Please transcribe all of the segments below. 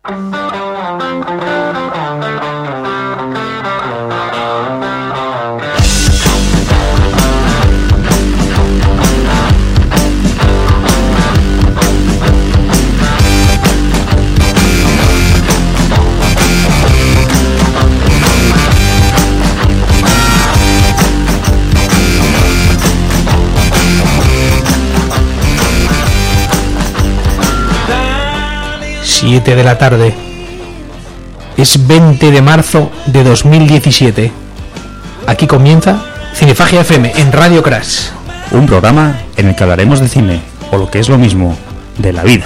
Siete de la tarde. Es 20 de marzo de 2017. Aquí comienza Cinefagia FM en Radio Crash. Un programa en el que hablaremos de cine, o lo que es lo mismo, de la vida.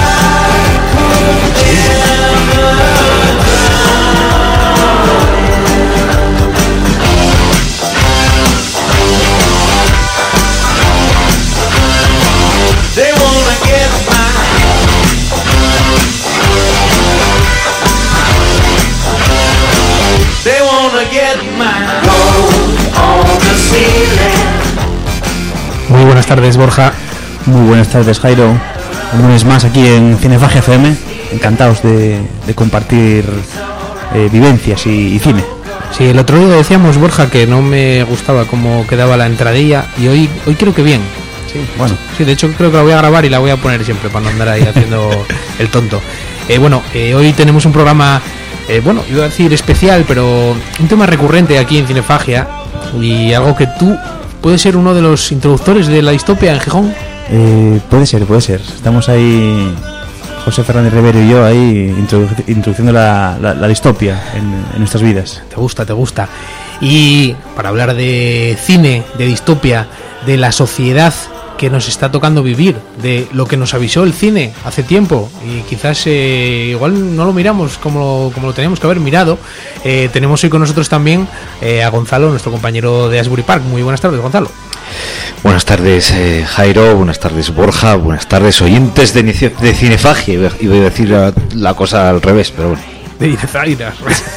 Muy buenas tardes, Borja. Muy buenas tardes, Jairo. Un lunes más aquí en Cinefagia FM. Encantados de compartir vivencias y cine. Sí, el otro día decíamos, Borja, que no me gustaba cómo quedaba la entradilla, y hoy creo que bien. Sí, bueno. Sí, de hecho creo que la voy a grabar y la voy a poner siempre para no andar ahí haciendo el tonto. Hoy tenemos un programa, iba a decir especial, pero un tema recurrente aquí en Cinefagia, y algo que tú puedes ser uno de los introductores de la distopia en Gijón. Puede ser. Estamos ahí, José Fernández Rivero y yo, ahí introduciendo la distopia en nuestras vidas. Te gusta. Y para hablar de cine, de distopia, de la sociedad que nos está tocando vivir, de lo que nos avisó el cine hace tiempo, y quizás igual no lo miramos como lo teníamos que haber mirado. Tenemos hoy con nosotros también a Gonzalo, nuestro compañero de Asbury Park. Muy buenas tardes, Gonzalo. Buenas tardes, Jairo. Buenas tardes, Borja. Buenas tardes, oyentes de Cinefagia. Iba a decir la cosa al revés, pero bueno. De Inezairas.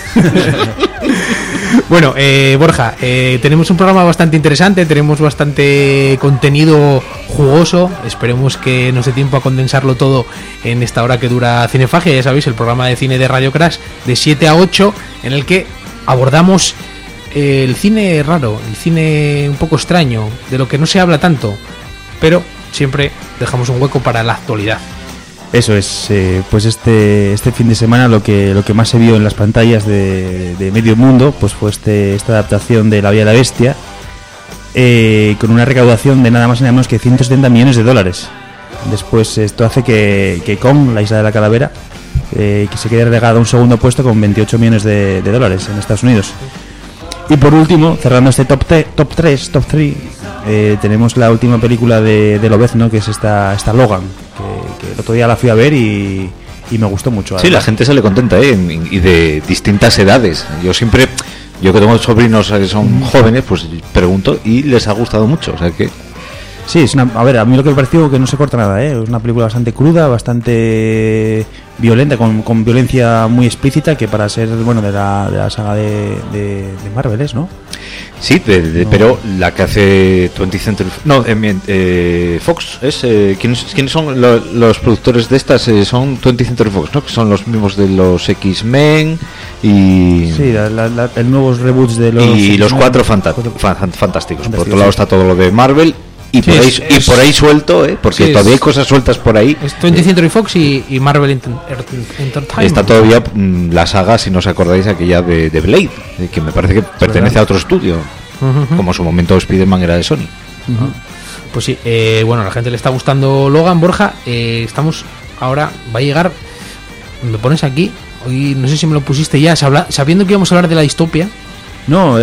Bueno, Borja, tenemos un programa bastante interesante, tenemos bastante contenido jugoso. Esperemos que nos dé tiempo a condensarlo todo en esta hora que dura Cinefagia. Ya sabéis, el programa de cine de Radio Crash de 7 a 8, en el que abordamos el cine raro, el cine un poco extraño, de lo que no se habla tanto, pero siempre dejamos un hueco para la actualidad. Eso es, pues este fin de semana lo que más se vio en las pantallas de medio mundo pues fue esta adaptación de La Bella y la Bestia, con una recaudación de nada más y nada menos que $170 millones. Después esto hace que Kong, la isla de la calavera, que se quede relegada a un segundo puesto con $28 millones en Estados Unidos. Y por último, cerrando este top 3, tenemos la última película de Lobezno, que es esta Logan, que el otro día la fui a ver y me gustó mucho. Sí, la gente sale contenta, y de distintas edades. Yo que tengo sobrinos que son jóvenes, pues pregunto y les ha gustado mucho, o sea que... Sí, a mí lo que me pareció que no se corta nada, es una película bastante cruda, bastante violenta, con violencia muy explícita, que para ser, de la saga de Marvel es, ¿no? Sí, pero la que hace 20th Century... No, Fox es... ¿quiénes son los productores de estas? Son 20th Century Fox, ¿no? Que son los mismos de los X-Men y... Sí, el nuevos reboots de los... Y los cuatro fantásticos. Por otro lado está todo lo de Marvel... Y por ahí suelto, porque sí, todavía hay cosas sueltas por ahí. Es 20th Century Fox y Marvel Entertainment. Está todavía la saga, si no os acordáis, aquella de Blade, que me parece que pertenece a otro estudio, como en su momento Spider-Man era de Sony. Pues sí, a la gente le está gustando Logan, Borja. Estamos ahora, va a llegar, me pones aquí, hoy no sé si me lo pusiste ya, sabiendo que íbamos a hablar de la distopia. No,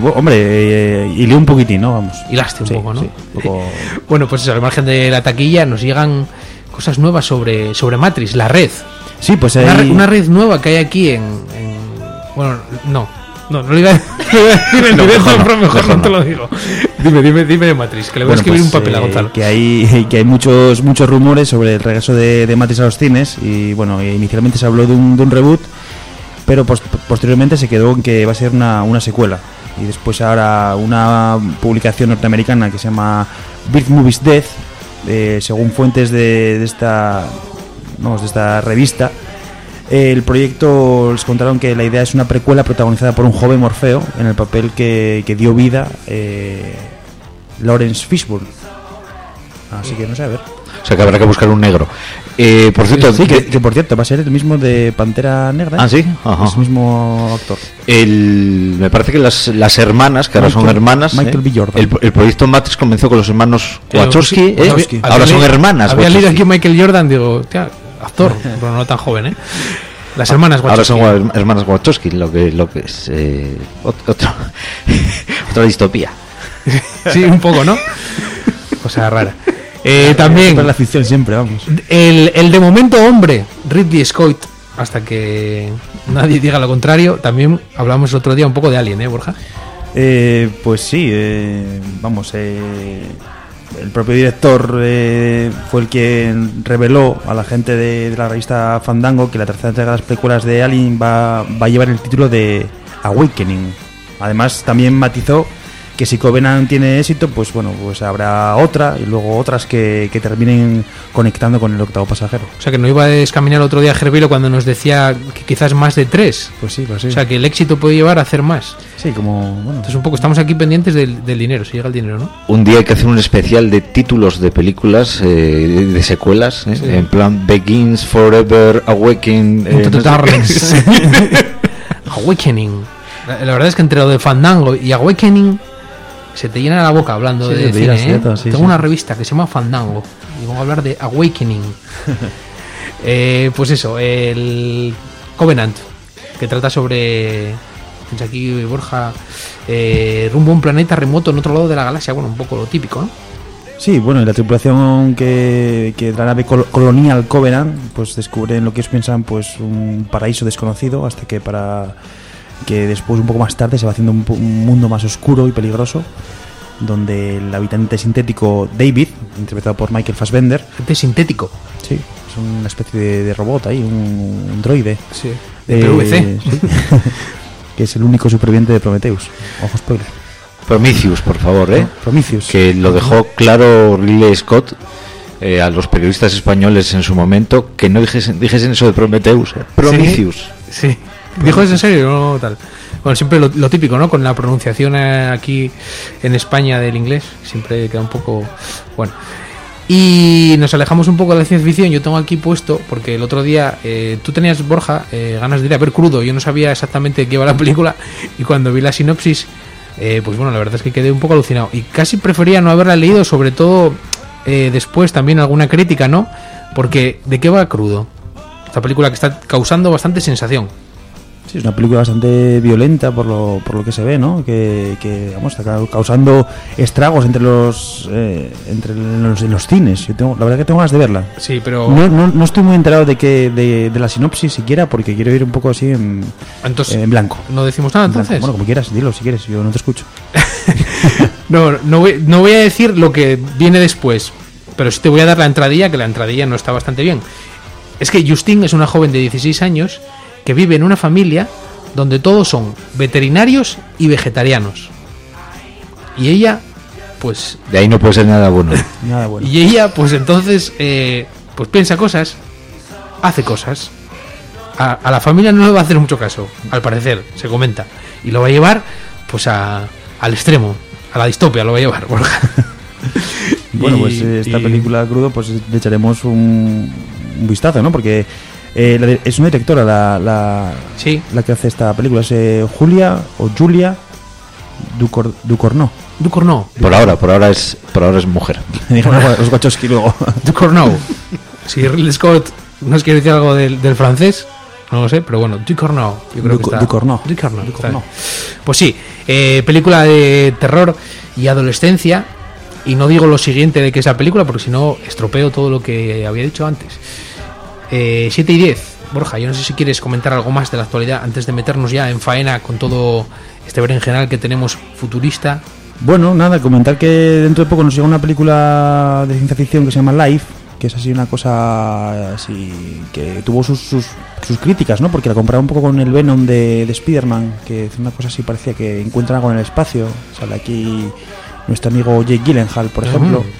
hilé un poquitín, ¿no? Vamos. Hilaste un poco, ¿no? Sí, un poco... Bueno, pues eso, al margen de la taquilla nos llegan cosas nuevas sobre Matrix, la red. Sí, pues una red nueva que hay aquí bueno, no lo iba a decir mejor no te lo digo. Dime de Matrix, que le voy a escribir un papel a Gonzalo. Que hay muchos rumores sobre el regreso de Matrix a los cines, y inicialmente se habló de un reboot, pero posteriormente se quedó en que va a ser una secuela. Y después ahora una publicación norteamericana que se llama Birth Movies Death, según fuentes de esta revista, El proyecto, les contaron que la idea es una precuela protagonizada por un joven Morfeo en el papel que dio vida Lawrence Fishburne. Así que no sé, a ver. O sea que habrá que buscar un negro. Por cierto, sí, que por cierto va a ser el mismo de Pantera Negra. Ah, sí. Ajá. Es el mismo actor. Me parece que las hermanas, que ahora son hermanas. Michael B. Jordan. El proyecto Matrix comenzó con los hermanos Wachowski. Ahora son hermanas. Había leído Wachowski. aquí Michael Jordan, digo, tía, actor, pero no tan joven, ¿eh? Las hermanas Wachowski. Ahora son hermanas Wachowski, lo que es otra distopía. Sí, un poco, ¿no? Cosa rara. También la ficción siempre, vamos. el de momento hombre, Ridley Scott, hasta que nadie diga lo contrario. También hablamos el otro día un poco de Alien, Borja. Pues sí, vamos, el propio director fue el que reveló a la gente de la revista Fandango que la tercera entrega de las precuelas de Alien va a llevar el título de Awakening. Además también matizó que si Covenant tiene éxito, pues bueno, pues habrá otra y luego otras que terminen conectando con el octavo pasajero. O sea que no iba a descaminar el otro día Gervilo cuando nos decía que quizás más de 3. Pues sí, pues sí. O sea que el éxito puede llevar a hacer más. Sí, como bueno. Entonces un poco estamos aquí pendientes del dinero, si llega el dinero, ¿no? Un día hay que hacer un especial de títulos de películas, de secuelas, Sí. en plan Begins, Forever, Awaken. Awakening. La verdad es que entre lo de Fandango y Awakening se te llena la boca hablando Sí, de te cine, llenas de todo, sí, Tengo sí. una revista que se llama Fandango y vamos a hablar de Awakening. Pues eso, el Covenant, que trata sobre, piensa aquí Borja, rumbo a un planeta remoto en otro lado de la galaxia. Bueno, un poco lo típico, ¿no? Sí, bueno, y la tripulación que la nave Colonial Covenant pues descubren lo que ellos piensan pues un paraíso desconocido, hasta que que después un poco más tarde se va haciendo un mundo más oscuro y peligroso, donde el habitante sintético David, interpretado por Michael Fassbender, Gente sintético. sí, es una especie de robot ahí, un droide, Sí. De PVC. sí, que es el único superviviente de Prometheus. Ojo, spoiler. Prometheus, por favor, Prometheus. que lo dejó claro Ridley Scott a los periodistas españoles en su momento, que no dijesen eso de Prometheus. Prometheus. Sí. ¿Dijo eso en serio? No, tal. Bueno, siempre lo típico, ¿no? Con la pronunciación aquí en España del inglés, siempre queda un poco... Bueno. Y nos alejamos un poco de la ciencia ficción. Yo tengo aquí puesto, porque el otro día tú tenías, Borja, ganas de ir a ver Crudo. Yo no sabía exactamente de qué iba la película y cuando vi la sinopsis, pues bueno, la verdad es que quedé un poco alucinado. Y casi prefería no haberla leído, sobre todo después también alguna crítica, ¿no? Porque ¿de qué va Crudo? Esta película que está causando bastante sensación. Sí, es una película bastante violenta por lo que se ve, ¿no? Que vamos, está causando estragos entre los cines. La verdad que tengo ganas de verla. Sí, pero... No estoy muy enterado de la sinopsis siquiera, porque quiero ir un poco así en blanco. ¿No decimos nada entonces? Bueno, como quieras, dilo si quieres, yo no te escucho. No voy a decir lo que viene después, pero sí te voy a dar la entradilla, que la entradilla no está bastante bien. Es que Justine es una joven de 16 años que vive en una familia donde todos son veterinarios y vegetarianos. Y ella, pues... De ahí no puede ser nada bueno. Nada bueno. Y ella, pues entonces, pues piensa cosas, hace cosas. A la familia no le va a hacer mucho caso, al parecer, se comenta. Y lo va a llevar, pues al extremo, a la distopia lo va a llevar, Borja. Bueno, pues esta película Crudo, pues le echaremos un vistazo, ¿no? Porque es una directora Sí. la que hace esta película, es Julia Ducournau. Ducournau. Por ahora es mujer. Los Wachowski luego. Ducournau. Si Ridley Scott nos quiere decir algo del francés, no lo sé, pero bueno, Ducournau. Yo creo que está. Ducournau. Está. Pues sí, película de terror y adolescencia. Y no digo lo siguiente de que esa película, porque si no estropeo todo lo que había dicho antes. 7 y 10. Borja, yo no sé si quieres comentar algo más de la actualidad antes de meternos ya en faena con todo este berenjenal que tenemos futurista. Bueno, nada, comentar que dentro de poco nos llega una película de ciencia ficción que se llama Life, que es así una cosa así que tuvo sus críticas, ¿no? Porque la comparaba un poco con el Venom de Spider-Man, que es una cosa así, parecía que encuentran algo en el espacio. Sale aquí nuestro amigo Jake Gyllenhaal, por ejemplo.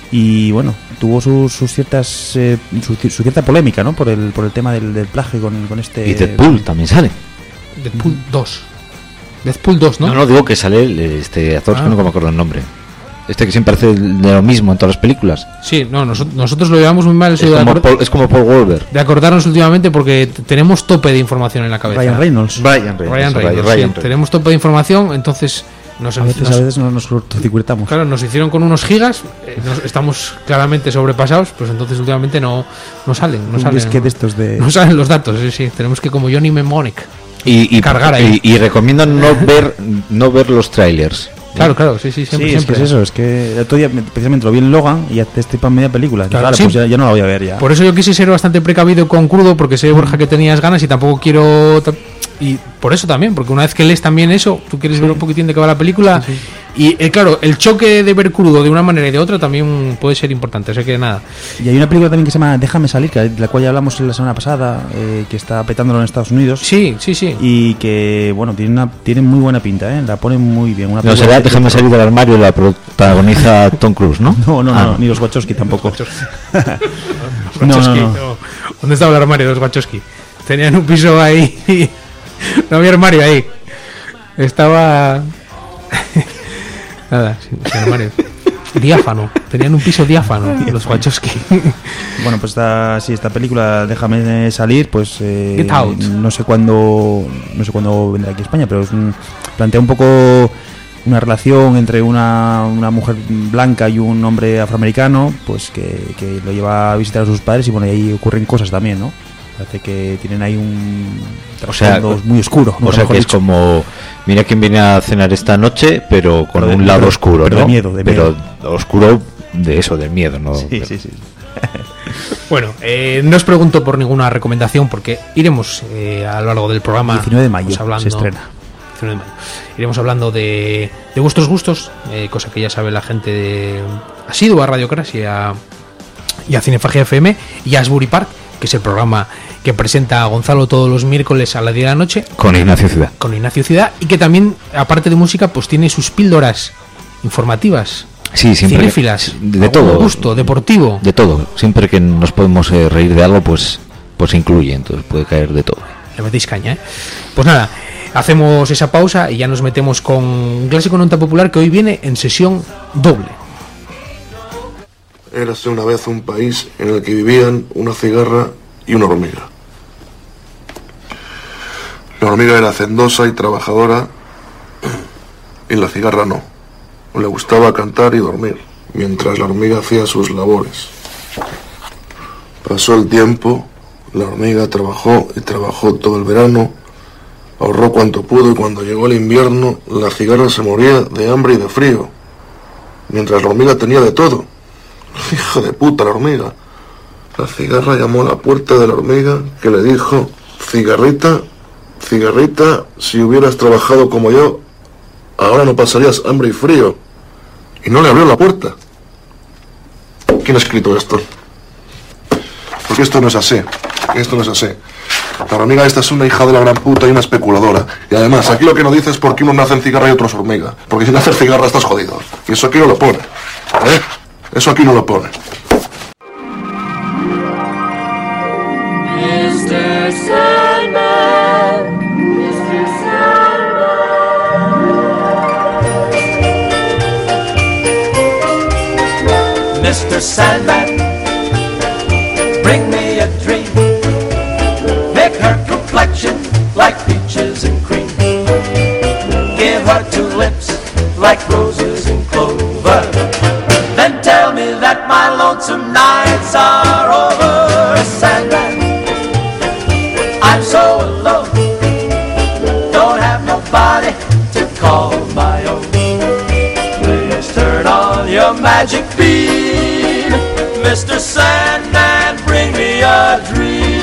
y bueno, tuvo sus ciertas su cierta polémica, ¿no? Por el tema del plagio con este. Y Deadpool también sale. Deadpool 2. Deadpool 2, ¿no? No, digo que sale este actor, que no me acuerdo el nombre. Este que siempre hace de lo mismo en todas las películas. Sí, no, nosotros lo llevamos muy mal. Es como Paul Wolver. De acordarnos últimamente porque tenemos tope de información en la cabeza. Ryan Reynolds. Sí, tenemos tope de información, entonces a veces nos cortocircuitamos. Claro, nos hicieron con unos gigas, estamos claramente sobrepasados, pues entonces últimamente no salen. No salen los datos, sí, tenemos que, como Johnny Mnemonic, y cargar ahí. Y recomiendo no ver los trailers. Claro, sí, siempre. Es que es eso, es que el otro día precisamente lo vi en Logan y ya te estipan media película. Claro, sí. Pues ya no la voy a ver ya. Por eso yo quise ser bastante precavido con Crudo, porque sé, Borja, que tenías ganas y tampoco quiero... Y por eso también, porque una vez que lees también eso, tú quieres ver un poquitín de qué va la película. Sí. Y claro, el choque de ver Crudo de una manera y de otra también puede ser importante, o sea que nada. Y hay una película también que se llama Déjame salir, de la cual ya hablamos la semana pasada, que está petándolo en Estados Unidos. Sí. Y que, bueno, tiene muy buena pinta, la ponen muy bien. No será Déjame salir del armario, la protagoniza Tom Cruise, ¿no? No, ni los Wachowski tampoco. No. ¿Dónde estaba el armario de los Wachowski? Tenían un piso ahí y no había armario ahí. Estaba... Nada, sin armario. Diáfano. Tenían un piso diáfano los Wachowski. Bueno, pues esta película Déjame salir, pues Get Out. no sé cuándo vendrá aquí a España, pero plantea un poco una relación entre una mujer blanca y un hombre afroamericano, pues que lo lleva a visitar a sus padres y bueno, y ahí ocurren cosas también, ¿no? Parece que tienen ahí un trasfondo muy oscuro. O sea que es como, mira quién viene a cenar esta noche, pero con un lado oscuro, pero ¿no? De miedo. Pero oscuro de eso, del miedo, ¿no? Sí. Bueno, no os pregunto por ninguna recomendación porque iremos a lo largo del programa 19 de mayo hablando, se estrena. 19 de mayo. Iremos hablando de vuestros gustos, cosa que ya sabe la gente de asidua a Radio Crash y a Cinefagia FM y a Asbury Park, que es el programa que presenta a Gonzalo todos los miércoles a las 10 de la noche. Con Ignacio Ciudad. Y que también, aparte de música, pues tiene sus píldoras informativas. Sí, siempre. Cinéfilas. De todo. Gusto, deportivo. De todo. Siempre que nos podemos reír de algo, pues incluye. Entonces puede caer de todo. Le metéis caña, ¿eh? Pues nada, hacemos esa pausa y ya nos metemos con un clásico no tan popular que hoy viene en sesión doble. Érase una vez un país en el que vivían una cigarra y una hormiga. La hormiga era hacendosa y trabajadora y la cigarra no. Le gustaba cantar y dormir, mientras la hormiga hacía sus labores. Pasó el tiempo, la hormiga trabajó y trabajó todo el verano, ahorró cuanto pudo y cuando llegó el invierno, la cigarra se moría de hambre y de frío, mientras la hormiga tenía de todo. Hija de puta la hormiga. La cigarra llamó a la puerta de la hormiga, que le dijo: cigarrita, si hubieras trabajado como yo, ahora no pasarías hambre y frío. Y no le abrió la puerta. ¿Quién ha escrito esto? Porque esto no es así. La hormiga esta es una hija de la gran puta y una especuladora. Y además, aquí lo que no dice es por qué unos nacen cigarra y otros hormiga. Porque si naces cigarra estás jodido. Y eso aquí no lo pone. Eso aquí no lo pone. Mr. Sandman, Mr. Sandman. Mr. Sandman, bring me a dream. Make her complexion like peaches and cream. Give her two lips like roses and clover. Then tell me that my lonesome nights are over, Sandman. I'm so alone, don't have nobody to call my own. Please turn on your magic beam, Mr. Sandman, bring me a dream.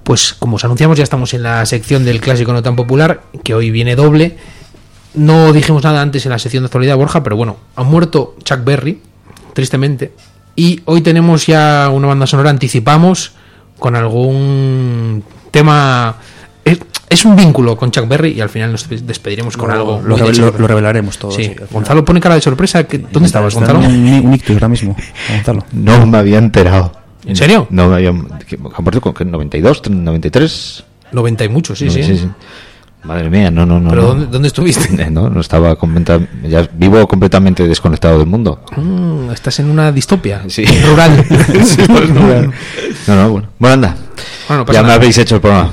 Pues como os anunciamos, ya estamos en la sección del clásico no tan popular, que hoy viene doble. No dijimos nada antes en la sección de actualidad, Borja, pero bueno, ha muerto Chuck Berry, tristemente, y hoy tenemos ya una banda sonora, anticipamos, con algún tema... Es un vínculo con Chuck Berry y al final nos despediremos con algo. Lo revelaremos todo. Sí. Gonzalo pone cara de sorpresa. ¿Dónde estabas, Gonzalo? Un ictus ahora mismo, Gonzalo. No me había enterado. ¿En serio? No me había... ¿Aparte con 92, 93? 90 y mucho, sí. Madre mía, no. ¿Pero dónde estuviste? No estaba ya vivo completamente desconectado del mundo. Estás en una distopia. Sí. Rural. Sí, rural. No, bueno, anda. Bueno, ya me habéis hecho el programa.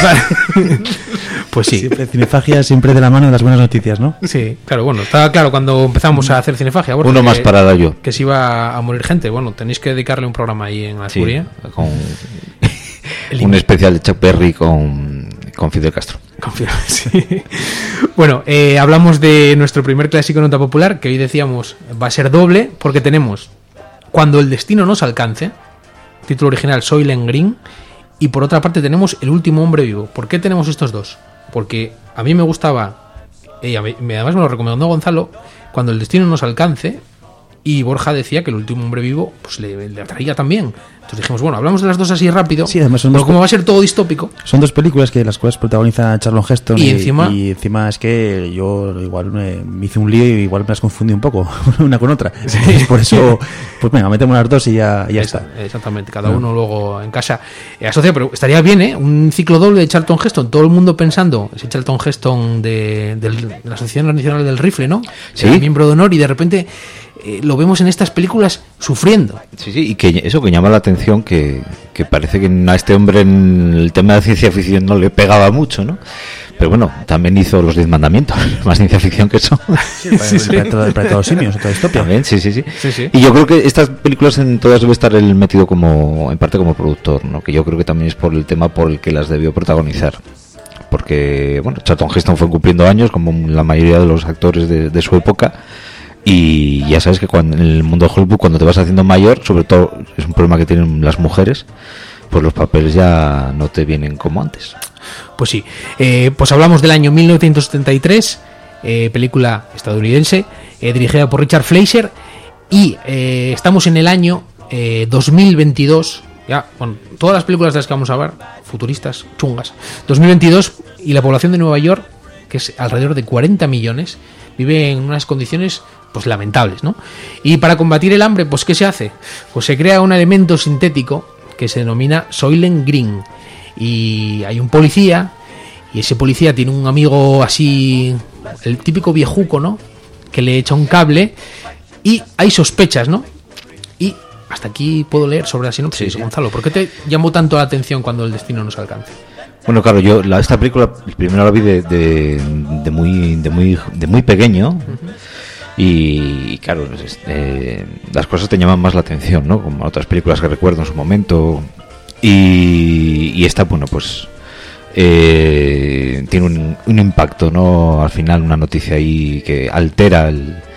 Pues sí. Siempre Cinefagia, siempre de la mano de las buenas noticias, ¿no? Sí, claro, bueno, estaba claro cuando empezamos a hacer Cinefagia. Bueno, uno más parada yo. Que se iba a morir gente. Bueno, tenéis que dedicarle un programa ahí en la Curia. Con un especial de Chuck Berry con Fidel Castro. Sí. Bueno, hablamos de nuestro primer clásico nota popular, que hoy decíamos va a ser doble, porque tenemos Cuando el destino nos alcance, título original Soylent Green, y por otra parte tenemos El último hombre vivo. ¿Por qué tenemos estos dos? Porque a mí me gustaba, además me lo recomendó Gonzalo, Cuando el destino nos alcance, y Borja decía que El último hombre vivo pues le atraía también. Entonces dijimos, bueno, hablamos de las dos así rápido. Sí, además pero como va a ser todo distópico. Son dos películas que las cuales protagoniza Charlton Heston y encima es que yo igual me hice un lío y igual me las confundí un poco una con otra. Sí. Por eso, pues venga, metemos las dos y ya está. Exactamente, cada uno luego en casa asocia, pero estaría bien, un ciclo doble de Charlton Heston, todo el mundo pensando, ese Charlton Heston de la Asociación Nacional del Rifle, ¿no? Sí. Miembro de honor, y de repente lo vemos en estas películas sufriendo. Sí, y que eso que llama la atención, que parece que a este hombre en el tema de ciencia ficción no le pegaba mucho, ¿no? Pero bueno, también hizo los 10 mandamientos, más ciencia ficción que eso. El planeta de los simios, otra distopia. También, sí. Y yo creo que estas películas en todas debe estar él metido en parte como productor, ¿no? Que yo creo que también es por el tema por el que las debió protagonizar. Porque, bueno, Charlton Heston fue cumpliendo años, como la mayoría de los actores de su época. Y ya sabes que en el mundo de Hollywood, cuando te vas haciendo mayor, sobre todo es un problema que tienen las mujeres, pues los papeles ya no te vienen como antes. Pues sí, pues hablamos del año 1973, película estadounidense, dirigida por Richard Fleischer, y estamos en el año 2022, ya, bueno, todas las películas de las que vamos a hablar, futuristas, chungas, 2022, y la población de Nueva York, que es alrededor de 40 millones, vive en unas condiciones pues lamentables, ¿no? Y para combatir el hambre, pues ¿qué se hace? Pues se crea un elemento sintético que se denomina Soylent Green, y hay un policía, y ese policía tiene un amigo así, el típico viejuco, ¿no? Que le echa un cable, y hay sospechas, ¿no? Y hasta aquí puedo leer sobre la sinopsis, sí. Gonzalo, ¿por qué te llamó tanto la atención Cuando el destino nos alcance? Bueno, claro, yo esta película primero la vi de muy pequeño. Uh-huh. Y claro, las cosas te llaman más la atención, ¿no? Como otras películas que recuerdo en su momento. Y esta, bueno, pues tiene un impacto, ¿no? Al final, una noticia ahí que altera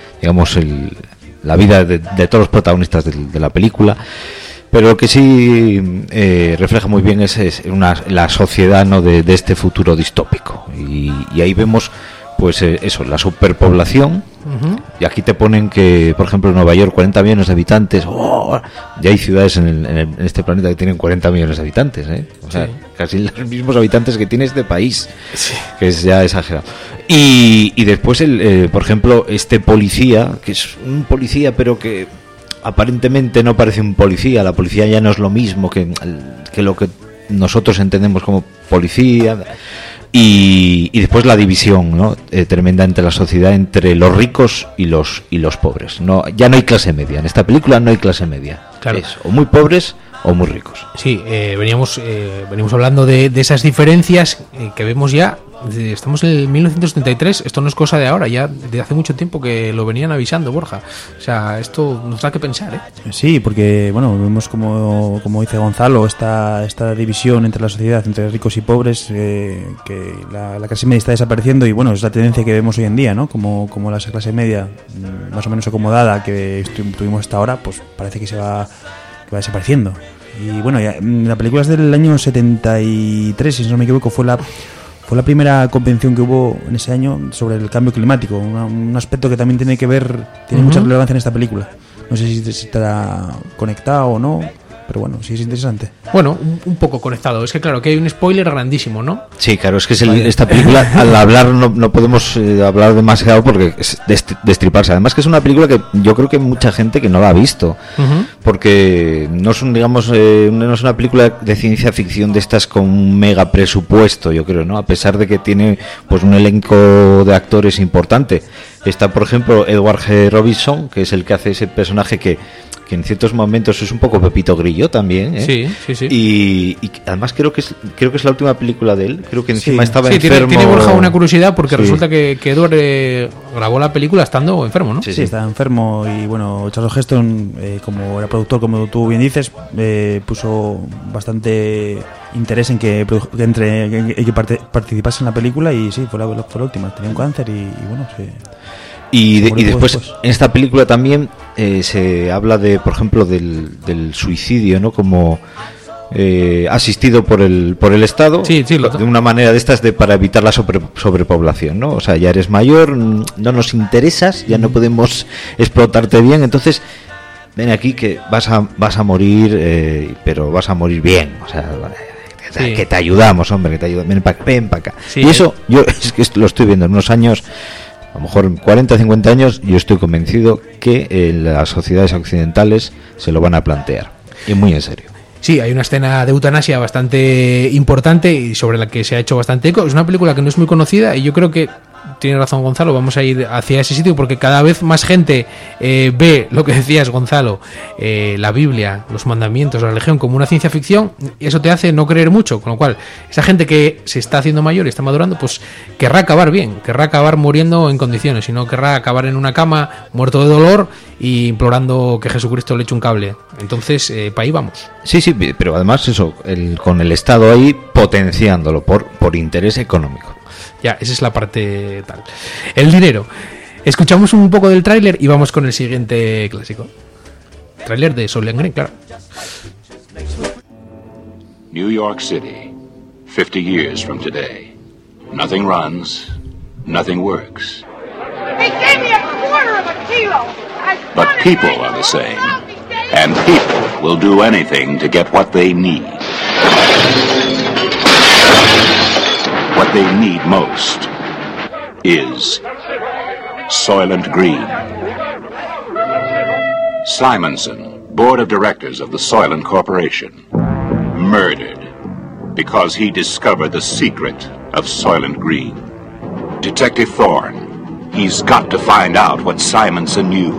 la vida de todos los protagonistas de la película. Pero lo que sí refleja muy bien es la sociedad, ¿no? de este futuro distópico. Y ahí vemos pues eso, la superpoblación. Uh-huh. Y aquí te ponen que, por ejemplo, en Nueva York, 40 millones de habitantes. ¡Oh! Ya hay ciudades en este planeta que tienen 40 millones de habitantes, ¿eh? O sea, sí. Casi los mismos habitantes que tiene este país, sí. Que es ya exagerado. Y después, por ejemplo, este policía, que es un policía, pero que aparentemente no parece un policía. La policía ya no es lo mismo que lo que nosotros entendemos como policía. Y después la división, ¿no? Tremenda entre la sociedad, entre los ricos y los pobres. Ya no hay clase media. En esta película no hay clase media. Claro. Es o muy pobres o muy ricos. Sí, venimos hablando de esas diferencias que vemos ya. Estamos en el 1973, esto no es cosa de ahora, ya de hace mucho tiempo que lo venían avisando, Borja. O sea, esto nos da que pensar, ¿eh? Sí, porque, bueno, vemos como dice Gonzalo, esta división entre la sociedad, entre ricos y pobres, que la clase media está desapareciendo, y bueno, es la tendencia que vemos hoy en día, ¿no? Como la clase media más o menos acomodada que tuvimos hasta ahora, pues parece que va desapareciendo. Y bueno, la película es del año 73, si no me equivoco, fue la primera convención que hubo en ese año sobre el cambio climático, un aspecto que también tiene mucha relevancia en esta película. No sé si estará conectado o no, pero bueno, sí es interesante. Bueno, un poco conectado. Es que claro, que hay un spoiler grandísimo, ¿no? Sí, claro, es que esta película, al hablar no podemos hablar demasiado porque es destriparse. Además que es una película que yo creo que hay mucha gente que no la ha visto, porque no es no es una película de ciencia ficción de estas con un mega presupuesto, yo creo, ¿no? A pesar de que tiene pues un elenco de actores importante. Está, por ejemplo, Edward G. Robinson, que es el que hace ese personaje que en ciertos momentos es un poco Pepito Grillo también, ¿eh? Sí. Y además creo que es la última película de él. Creo que encima estaba enfermo. Tiene Borja una curiosidad porque resulta que Edward grabó la película estando enfermo, ¿no? Sí, estaba enfermo y bueno, Charles Heston, como era productor, como tú bien dices, puso bastante interés en que participase en la película y sí, fue la última. Tenía un cáncer y bueno, y después en esta película también se habla de, por ejemplo, del suicidio, ¿no? Como asistido por el Estado, de una manera de estas para evitar la sobrepoblación, ¿no? O sea, ya eres mayor, no nos interesas, ya no podemos explotarte bien, entonces ven aquí que vas a morir, pero vas a morir bien, o sea, que te ayudamos, hombre, que te ayudamos, ven para acá. Y eso yo es que lo estoy viendo en unos años. A lo mejor en 40 o 50 años yo estoy convencido que las sociedades occidentales se lo van a plantear, y muy en serio. Sí, hay una escena de eutanasia bastante importante y sobre la que se ha hecho bastante eco. Es una película que no es muy conocida y yo creo que tiene razón Gonzalo, vamos a ir hacia ese sitio porque cada vez más gente ve lo que decías, Gonzalo, la Biblia, los mandamientos, la religión como una ciencia ficción, y eso te hace no creer mucho, con lo cual esa gente que se está haciendo mayor y está madurando, pues querrá acabar bien, querrá acabar muriendo en condiciones, y no querrá acabar en una cama muerto de dolor y implorando que Jesucristo le eche un cable. Entonces, para ahí vamos. Sí, pero además eso, con el Estado ahí potenciándolo por interés económico. Ya, esa es la parte tal. El dinero. Escuchamos un poco del tráiler y vamos con el siguiente clásico. Tráiler de Soylent Green, claro. New York City, 50 years from today. Nothing runs, nothing works. They gave me $1/4 kilo. But people are the same. And people will do anything to get what they need. What they need most is Soylent Green. Simonson, board of directors of the Soylent Corporation, murdered because he discovered the secret of Soylent Green. Detective Thorne, he's got to find out what Simonson knew.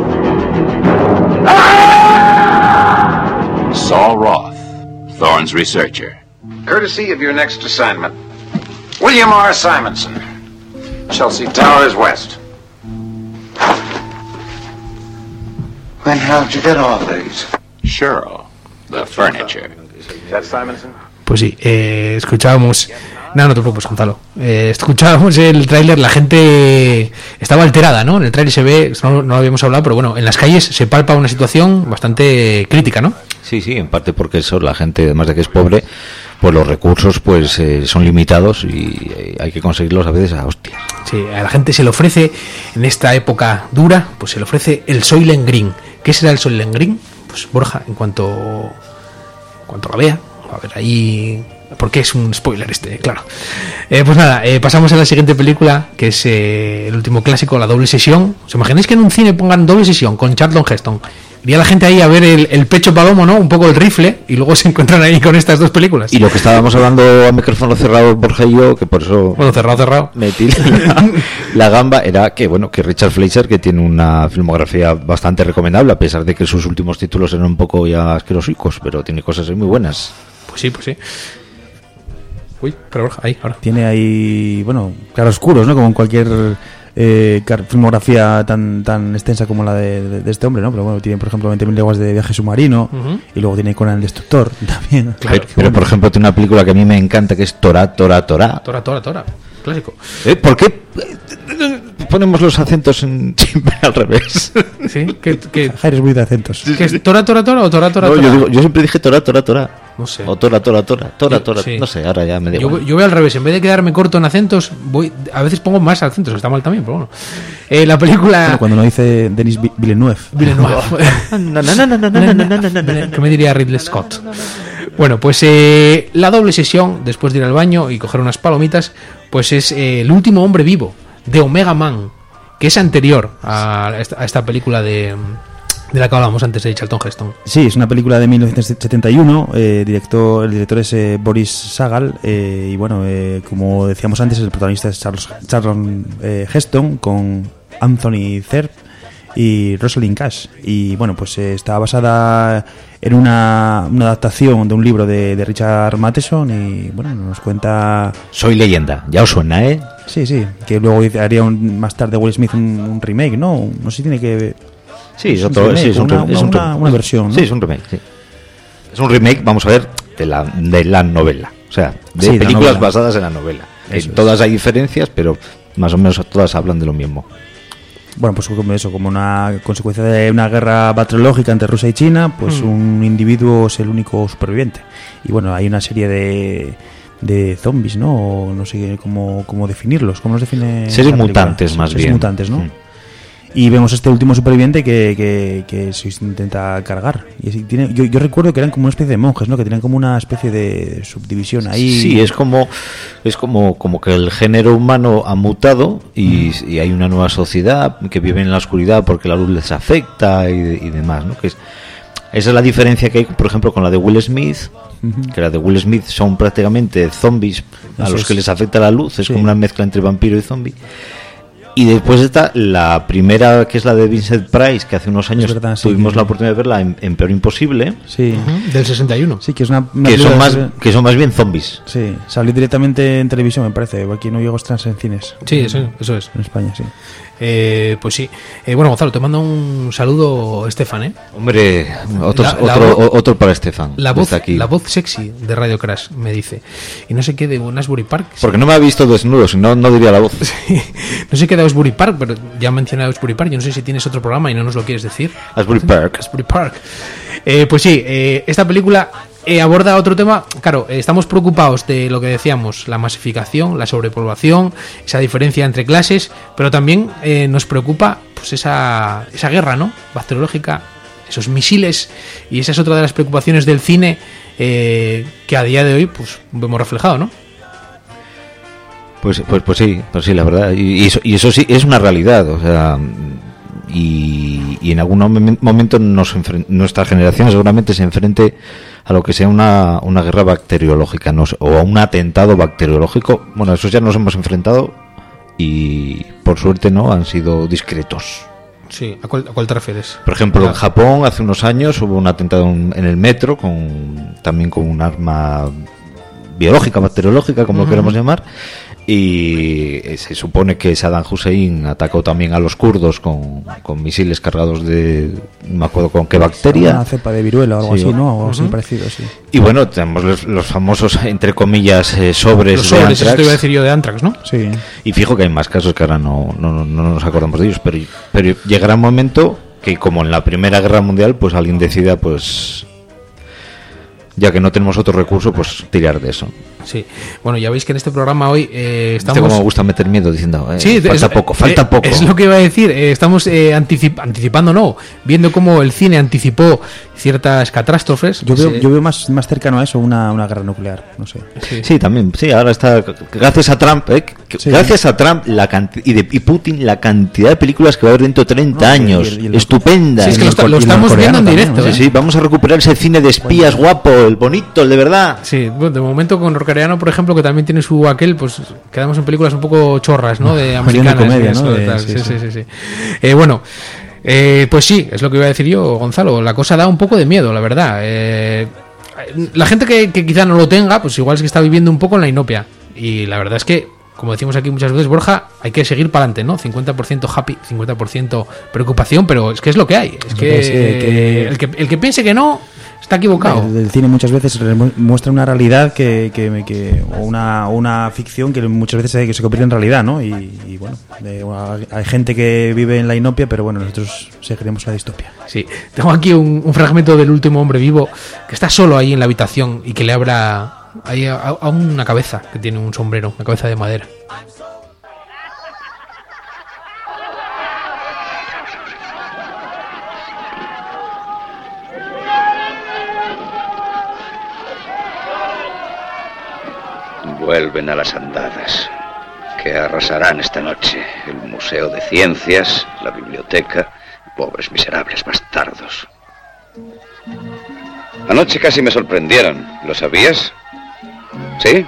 Saul Roth, Thorne's researcher. Courtesy of your next assignment, William R. Simonson, Chelsea Towers West. When how'd you get all these? Cheryl, the furniture. Is that Simonson? Pues sí, escuchábamos... No te preocupes, Gonzalo. Escuchábamos el tráiler, la gente estaba alterada, ¿no? En el tráiler se ve, no lo habíamos hablado, pero bueno, en las calles se palpa una situación bastante crítica, ¿no? Sí, en parte porque eso, la gente, además de que es pobre, pues los recursos pues son limitados y hay que conseguirlos a veces a hostias. Sí, a la gente se le ofrece, en esta época dura, pues se le ofrece el Soylent Green. ¿Qué será el Soylent Green? Pues Borja, en cuanto la vea, a ver ahí... Porque es un spoiler claro. Pues nada, pasamos a la siguiente película, que es el último clásico, La Doble Sesión. ¿Os imagináis que en un cine pongan Doble Sesión con Charlton Heston? Iría la gente ahí a ver el pecho palomo, ¿no? Un poco el rifle, y luego se encuentran ahí con estas dos películas. Y lo que estábamos hablando a micrófono cerrado, Borja y yo, que por eso... Bueno, cerrado. Metí la gamba, era que Richard Fleischer, que tiene una filmografía bastante recomendable, a pesar de que sus últimos títulos eran un poco ya asquerosicos, pero tiene cosas muy buenas. Pues sí. Uy, pero ahí, ahora. Tiene ahí, bueno, claroscuros, ¿no? Como en cualquier filmografía tan extensa como la de este hombre, ¿no? Pero bueno, tiene, por ejemplo, 20.000 leguas de viaje submarino, y luego tiene Conan el Destructor también. Claro, pero por ejemplo, tiene una película que a mí me encanta, que es Tora. Tora, clásico. ¿Por qué ponemos los acentos siempre al revés? Sí, que Eres muy de acentos. ¿qué es Tora o Tora? No, yo siempre dije Tora. No sé. O Tora. Sí. No sé, ahora ya me digo. Yo voy al revés, en vez de quedarme corto en acentos, a veces pongo más acentos, está mal también, pero bueno. La película... Bueno, cuando lo dice Denis Villeneuve. ¿Qué me diría Ridley Scott? Bueno, pues la doble sesión, después de ir al baño y coger unas palomitas, pues es El último hombre vivo, de Omega Man, que es anterior a esta película de la que hablábamos antes, de Charlton Heston. Sí, es una película de 1971. El director es Boris Sagal. Y bueno, como decíamos antes, el protagonista es Charlton Heston, con Anthony Cerf y Rosalind Cash. Y bueno, pues está basada en una adaptación de un libro de Richard Matheson. Y bueno, nos cuenta... Soy leyenda, ya os suena, ¿eh? Sí, que luego haría más tarde Will Smith un remake, ¿no? No sé si tiene que... Sí, es una versión, ¿no? Sí, es un remake, sí. Es un remake, vamos a ver, de la novela. O sea, de películas basadas en la novela. En todas hay diferencias, pero más o menos todas hablan de lo mismo. Bueno, pues como una consecuencia de una guerra bacteriológica entre Rusia y China, pues un individuo es el único superviviente. Y bueno, hay una serie de zombies, ¿no? O no sé cómo definirlos. ¿Cómo los define? Seres mutantes, más bien. Seres mutantes, ¿no? Y vemos este último superviviente que se intenta cargar. Y así yo recuerdo que eran como una especie de monjes, ¿no? Que tenían como una especie de subdivisión ahí. Sí, es como que el género humano ha mutado y hay una nueva sociedad que vive en la oscuridad porque la luz les afecta y demás, ¿no? Esa es la diferencia que hay, por ejemplo, con la de Will Smith. Que la de Will Smith son prácticamente zombies a los que les afecta la luz. Es como una mezcla entre vampiro y zombie. Y después está la primera, que es la de Vincent Price, que hace unos años tuvimos la oportunidad de verla en Peor Imposible. Sí. Del 61. Sí, que es una que son más bien zombies. Sí, salió directamente en televisión, me parece. Aquí no llegó a estrenarse en cines. Sí, eso es. En España, sí. Pues sí. Bueno, Gonzalo, te mando un saludo, Estefan, ¿eh? Hombre, otro para Estefan. La voz sexy de Radio Crash, me dice. Y no sé qué de Asbury Park. Porque no me ha visto desnudo, si no diría la voz. Sí. No sé qué de Asbury Park, pero ya mencioné Asbury Park. Yo no sé si tienes otro programa y no nos lo quieres decir. Asbury Park. Pues sí, esta película aborda otro tema. Claro, estamos preocupados de lo que decíamos, la masificación, la sobrepoblación, esa diferencia entre clases, pero también nos preocupa pues esa guerra, ¿no? Bacteriológica, esos misiles, y esa es otra de las preocupaciones del cine que a día de hoy pues vemos reflejado, ¿no? Pues sí, la verdad, y eso sí es una realidad, o sea, y en algún momento nuestra generación seguramente se enfrente a lo que sea una guerra bacteriológica, o a un atentado bacteriológico. Bueno, eso ya nos hemos enfrentado y por suerte no han sido discretos. Sí, ¿a cuál te refieres? Por ejemplo, en Japón hace unos años hubo un atentado en el metro también con un arma biológica, bacteriológica, como lo queramos llamar. Y se supone que Saddam Hussein atacó también a los kurdos con misiles cargados de... no me acuerdo con qué bacteria. Una cepa de viruela o algo así, ¿no? O algo así parecido, sí. Y bueno, tenemos los famosos, entre comillas, sobres los sobres, de Anthrax. Eso te iba a decir yo, de Anthrax, ¿no? Sí. Y fijo que hay más casos que ahora no nos acordamos de ellos, pero llegará un momento que, como en la Primera Guerra Mundial, pues alguien decida, pues... ya que no tenemos otro recurso, pues tirar de eso. Sí, bueno, ya veis que en este programa hoy estamos... Como me gusta meter miedo diciendo, sí, falta poco. Es lo que iba a decir, estamos anticipando, no, viendo cómo el cine anticipó ciertas catástrofes. Yo veo más cercano a eso una guerra nuclear, no sé. Sí, también, sí, ahora está, gracias a Trump, gracias a Trump y Putin, la cantidad de películas que va a haber dentro de 30 años, estupendas. Sí, es que lo estamos viendo en directo. Sí, vamos a recuperar ese cine de espías guapo, el bonito, el de verdad. Sí, bueno, de momento con norcoreano, por ejemplo, que también tiene su pues quedamos en películas un poco chorras, ¿no? De americanas. Comedia, ¿no? Sí. Bueno, pues sí, es lo que iba a decir yo, Gonzalo. La cosa da un poco de miedo, la verdad. La gente que quizá no lo tenga, pues igual es que está viviendo un poco en la inopia. Y la verdad es que como decimos aquí muchas veces, Borja, hay que seguir para adelante, ¿no? 50% happy, 50% preocupación, pero es que es lo que hay. Es que el que piense que no, está equivocado. El cine muchas veces muestra una realidad o una ficción que muchas veces se convierte en realidad, ¿no? Y bueno, hay gente que vive en la inopia, pero bueno, nosotros seguiremos la distopia. Sí, tengo aquí un fragmento del último hombre vivo que está solo ahí en la habitación y que le habla ahí a una cabeza que tiene un sombrero, una cabeza de madera. Vuelven a las andadas, que arrasarán esta noche el Museo de Ciencias, la biblioteca, pobres miserables bastardos. Anoche casi me sorprendieron, ¿lo sabías? ¿Sí?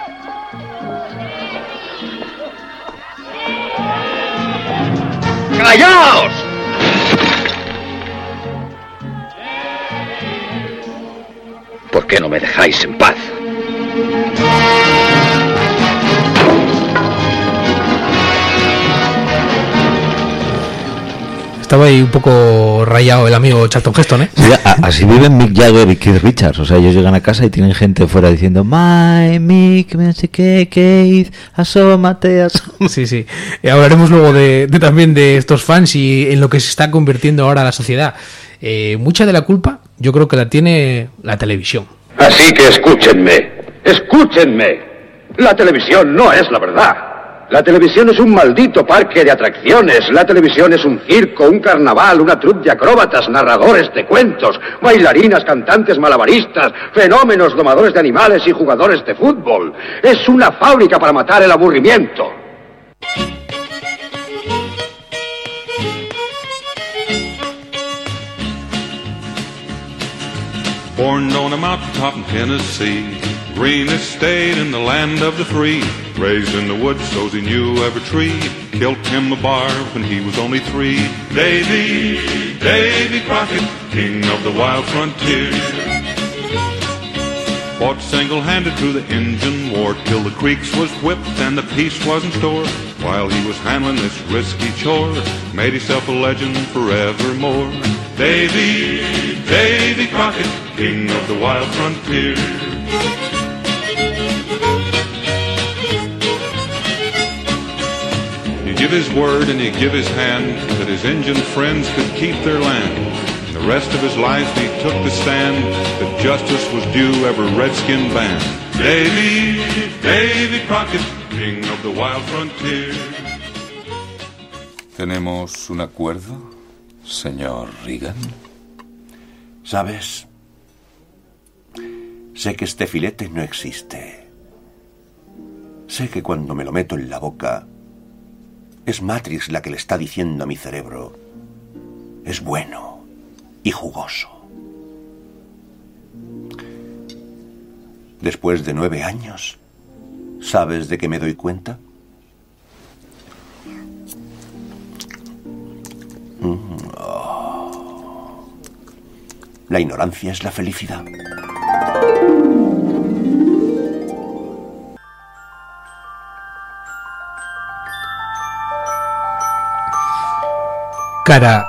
¡Callaos! ¿Por qué no me dejáis en paz? Estaba ahí un poco rayado el amigo Charlton Heston, ¿eh? Sí, así viven Mick Jagger y Keith Richards. O sea, ellos llegan a casa y tienen gente fuera diciendo My Mick, no sé qué, Keith, asómate. Sí, sí. Hablaremos luego también de estos fans y en lo que se está convirtiendo ahora la sociedad. Mucha de la culpa yo creo que la tiene la televisión. Así que escúchenme. La televisión no es la verdad. La televisión es un maldito parque de atracciones. La televisión es un circo, un carnaval, una troupe de acróbatas, narradores de cuentos, bailarinas, cantantes, malabaristas, fenómenos, domadores de animales y jugadores de fútbol. Es una fábrica para matar el aburrimiento. Born on a mountaintop in Tennessee, greenest state in the land of the free. Raised in the woods so's he knew every tree. Killed him a bar when he was only 3. Davy Crockett, king of the wild frontier. Fought single-handed through the Injun War till the creeks was whipped and the peace was in store. While he was handling this risky chore, made himself a legend forevermore. Davy Crockett, king of the wild frontier. He give his word and he give his hand that his Injun friends could keep their land. The rest of his life he took the stand that justice was due every redskin band. Davy Crockett, king of the wild frontier. ¿Tenemos un acuerdo, señor Reagan? ¿Sabes? Sé que este filete no existe. Sé que cuando me lo meto en la boca, es Matrix la que le está diciendo a mi cerebro, es bueno y jugoso. Después de 9 años, ¿sabes de qué me doy cuenta? La ignorancia es la felicidad. Cara.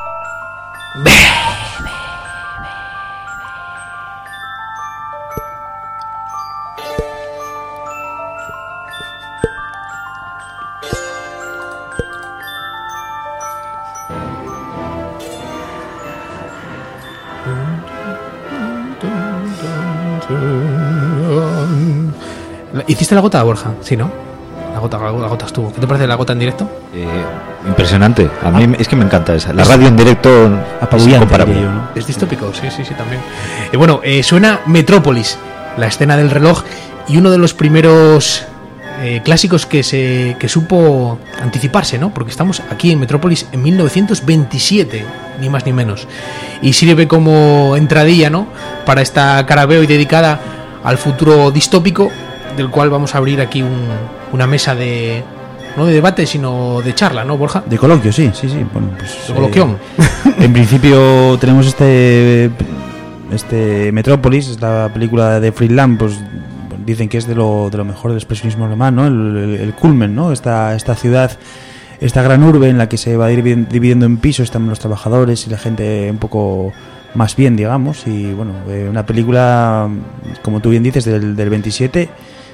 ¿Hiciste la gota, Borja? Sí, ¿no? La gota estuvo. ¿Qué te parece la gota en directo? Impresionante. A mí es que me encanta esa. La radio en directo apabullante, es incomparable. ¿no? Es distópico, sí, también. Suena Metrópolis, la escena del reloj, y uno de los primeros clásicos que supo anticiparse, ¿no? Porque estamos aquí en Metrópolis en 1927, ni más ni menos. Y sirve como entradilla, ¿no? Para esta cara B hoy dedicada al futuro distópico, del cual vamos a abrir aquí una mesa de no de debate, sino de charla, ¿no, Borja? De coloquio, sí. Bueno, pues, de coloquión. En principio tenemos este Metrópolis, es la película de Friedland, pues dicen que es de lo mejor del expresionismo alemán, ¿no? El culmen, ¿no? Esta ciudad, esta gran urbe en la que se va a ir dividiendo en pisos, están los trabajadores y la gente un poco más bien, digamos, y bueno, una película, como tú bien dices, del 27,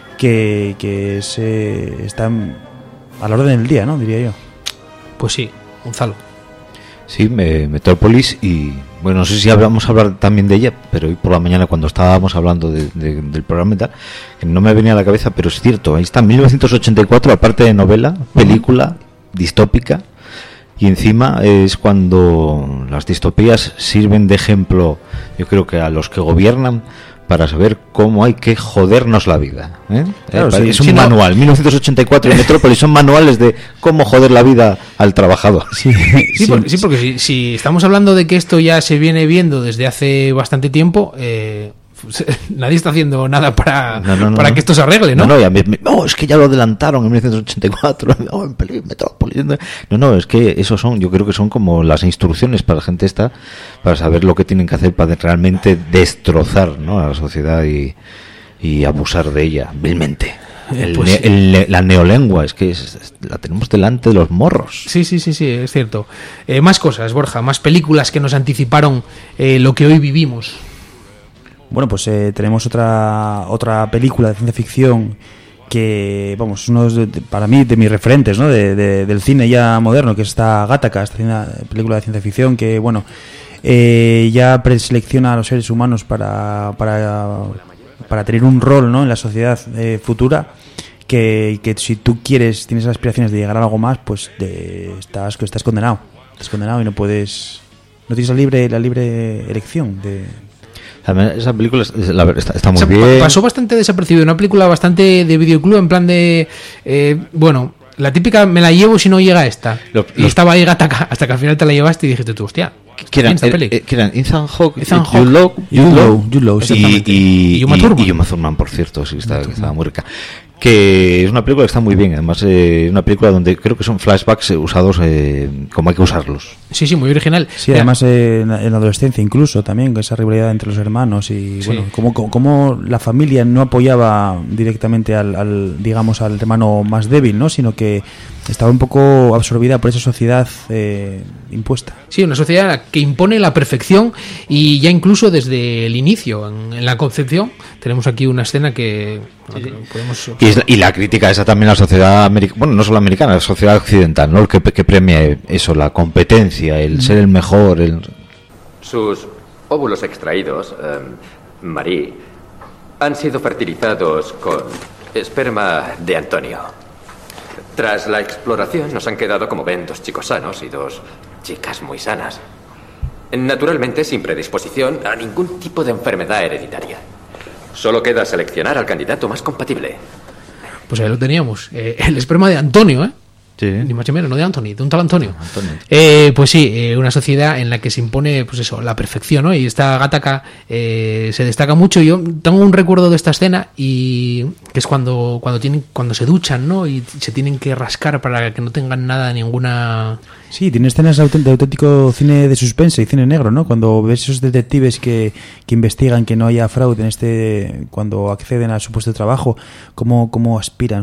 que está a la orden del día, ¿no? Diría yo. Pues sí, Gonzalo. Sí, Metrópolis, y bueno, no sé si vamos a hablar también de ella, pero hoy por la mañana cuando estábamos hablando del programa y tal, que no me venía a la cabeza, pero es cierto, ahí está, 1984, aparte de novela, película distópica, y encima es cuando las distopías sirven de ejemplo, yo creo que a los que gobiernan, para saber cómo hay que jodernos la vida. Claro, sí, es un manual. 1984 y Metrópolis son manuales de cómo joder la vida al trabajador. Sí, porque si estamos hablando de que esto ya se viene viendo desde hace bastante tiempo, nadie está haciendo nada para que esto se arregle, ¿no? Es que ya lo adelantaron en 1984. En Metrópolis. No, es que esos son, yo creo que son como las instrucciones para la gente esta, para saber lo que tienen que hacer para realmente destrozar, ¿no?, a la sociedad y abusar de ella vilmente. La neolengua, es que la tenemos delante de los morros. Sí, es cierto. Más cosas, Borja, más películas que nos anticiparon lo que hoy vivimos. Bueno, pues tenemos otra película de ciencia ficción que, vamos, es uno para mí de mis referentes, ¿no?, del cine ya moderno, que es esta Gattaca, esta película de ciencia ficción que, bueno, ya preselecciona a los seres humanos para tener un rol, ¿no?, en la sociedad futura, que si tú tienes aspiraciones de llegar a algo más, pues estás condenado. Estás condenado y no tienes la libre elección de... Esa película está muy bien. Pasó bastante desapercibida, una película bastante de videoclub, en plan de bueno, la típica me la llevo si no llega esta. Y estaba ahí Gattaca hasta que al final te la llevaste y dijiste tú, hostia, ¿qué eran Ethan Hawke, Jude Law y Uma Thurman, por cierto, sí, estaba muy rica. Que es una película que está muy bien, además una película donde creo que son flashbacks usados como hay que usarlos. Sí, muy original. Sí, además en la adolescencia incluso también, esa rivalidad entre los hermanos y bueno, como la familia no apoyaba directamente al hermano más débil, ¿no?, sino que estaba un poco absorbida por esa sociedad impuesta. Sí, una sociedad que impone la perfección, y ya incluso desde el inicio, en la concepción, tenemos aquí una escena que podemos... Y la crítica esa también a la sociedad americana, bueno, no solo americana, la sociedad occidental, ¿no?, que premia eso, la competencia, el ser el mejor. Sus óvulos extraídos, Marie, han sido fertilizados con esperma de Antonio. Tras la exploración nos han quedado, como ven, 2 chicos sanos y 2 chicas muy sanas. Naturalmente sin predisposición a ningún tipo de enfermedad hereditaria. Solo queda seleccionar al candidato más compatible. Pues ahí lo teníamos, el esperma de Antonio, ¿eh? Sí. Ni más ni menos, no de Anthony, de un tal Antonio. Pues sí, una sociedad en la que se impone, pues eso, la perfección, ¿no? Y esta Gattaca se destaca mucho. Yo tengo un recuerdo de esta escena, y que es cuando se duchan, ¿no?, y se tienen que rascar para que no tengan nada, ninguna... Sí, tiene escenas de auténtico cine de suspense y cine negro, ¿no? Cuando ves esos detectives que investigan que no haya fraude cuando acceden a su puesto de trabajo, cómo aspiran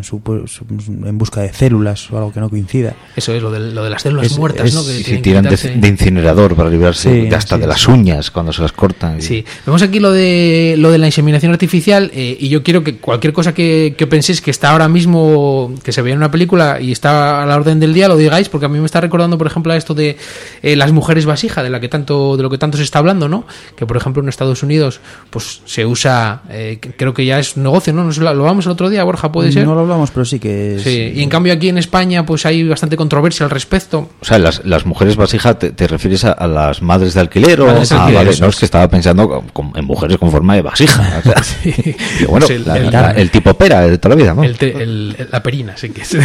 en busca de células o algo que no coincida. Eso es lo de las células muertas, ¿no? Que tiran de incinerador para librarse de las uñas cuando se las cortan. Sí, vemos aquí lo de la inseminación artificial, y yo quiero que cualquier cosa que penséis que está ahora mismo, que se ve en una película y está a la orden del día, lo digáis, porque a mí me está recordando, por ejemplo, a esto de las mujeres vasija, de lo que tanto se está hablando, ¿no? Que por ejemplo en Estados Unidos pues se usa, creo que ya es un negocio, ¿no? Lo hablamos el otro día, Borja, ¿puede ser? No lo hablamos, pero sí que es... Sí, y en cambio aquí en España pues hay bastante controversia al respecto. O sea, las mujeres vasija, ¿te refieres a las madres de alquiler o...? Vale, no, es que estaba pensando en mujeres con forma de vasija. O sea, sí. Y bueno, pues el tipo pera de toda la vida, ¿no? La perina, sí que se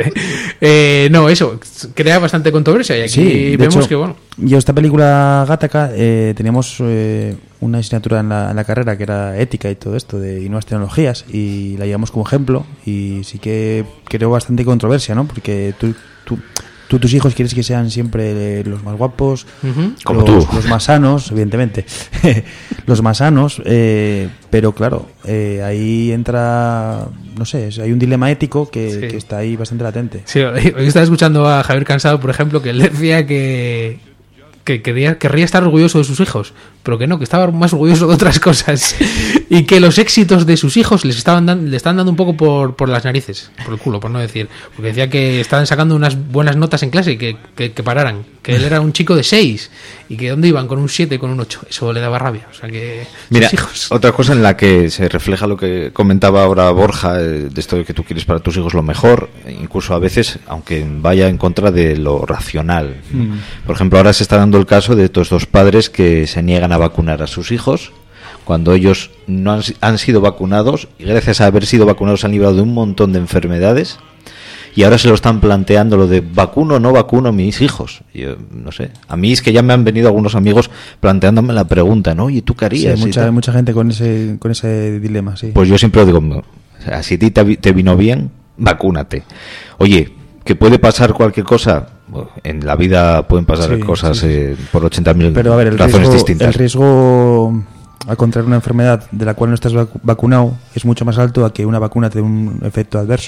dice. No, eso, crea bastante controversia, y aquí vemos hecho, que, bueno... Yo esta película Gattaca teníamos una asignatura en la carrera que era ética y todo esto y nuevas tecnologías, y la llevamos como ejemplo, y sí que creo bastante controversia, ¿no? Porque tú Tú tus hijos quieres que sean siempre los más guapos, como tú, los más sanos, evidentemente, los más sanos, pero claro, ahí entra, no sé, hay un dilema ético que está ahí bastante latente. Sí, hoy estaba escuchando a Javier Cansado, por ejemplo, que él decía que querría estar orgulloso de sus hijos, pero que no, que estaba más orgulloso de otras cosas y que los éxitos de sus hijos le están dando un poco por las narices, por el culo, por no decir, porque decía que estaban sacando unas buenas notas en clase y que pararan, que él era un chico de 6 y que dónde iban con un 7 y con un 8, eso le daba rabia, o sea que mira, sus hijos. Otra cosa en la que se refleja lo que comentaba ahora Borja, de esto de que tú quieres para tus hijos lo mejor, incluso a veces, aunque vaya en contra de lo racional. Por ejemplo, ahora se está dando el caso de estos dos padres que se niegan a vacunar a sus hijos cuando ellos no han sido vacunados y gracias a haber sido vacunados han librado de un montón de enfermedades y ahora se lo están planteando lo de vacuno o no vacuno a mis hijos. Yo no sé, a mí es que ya me han venido algunos amigos planteándome la pregunta, ¿no? ¿Y tú qué harías? Sí, mucha gente con ese dilema, sí. Pues yo siempre digo, o sea, si a ti te vino bien, vacúnate. Oye, que puede pasar cualquier cosa, bueno, en la vida pueden pasar cosas por 80.000 razones distintas. El riesgo a contraer una enfermedad de la cual no estás vacunado es mucho más alto a que una vacuna te dé un efecto adverso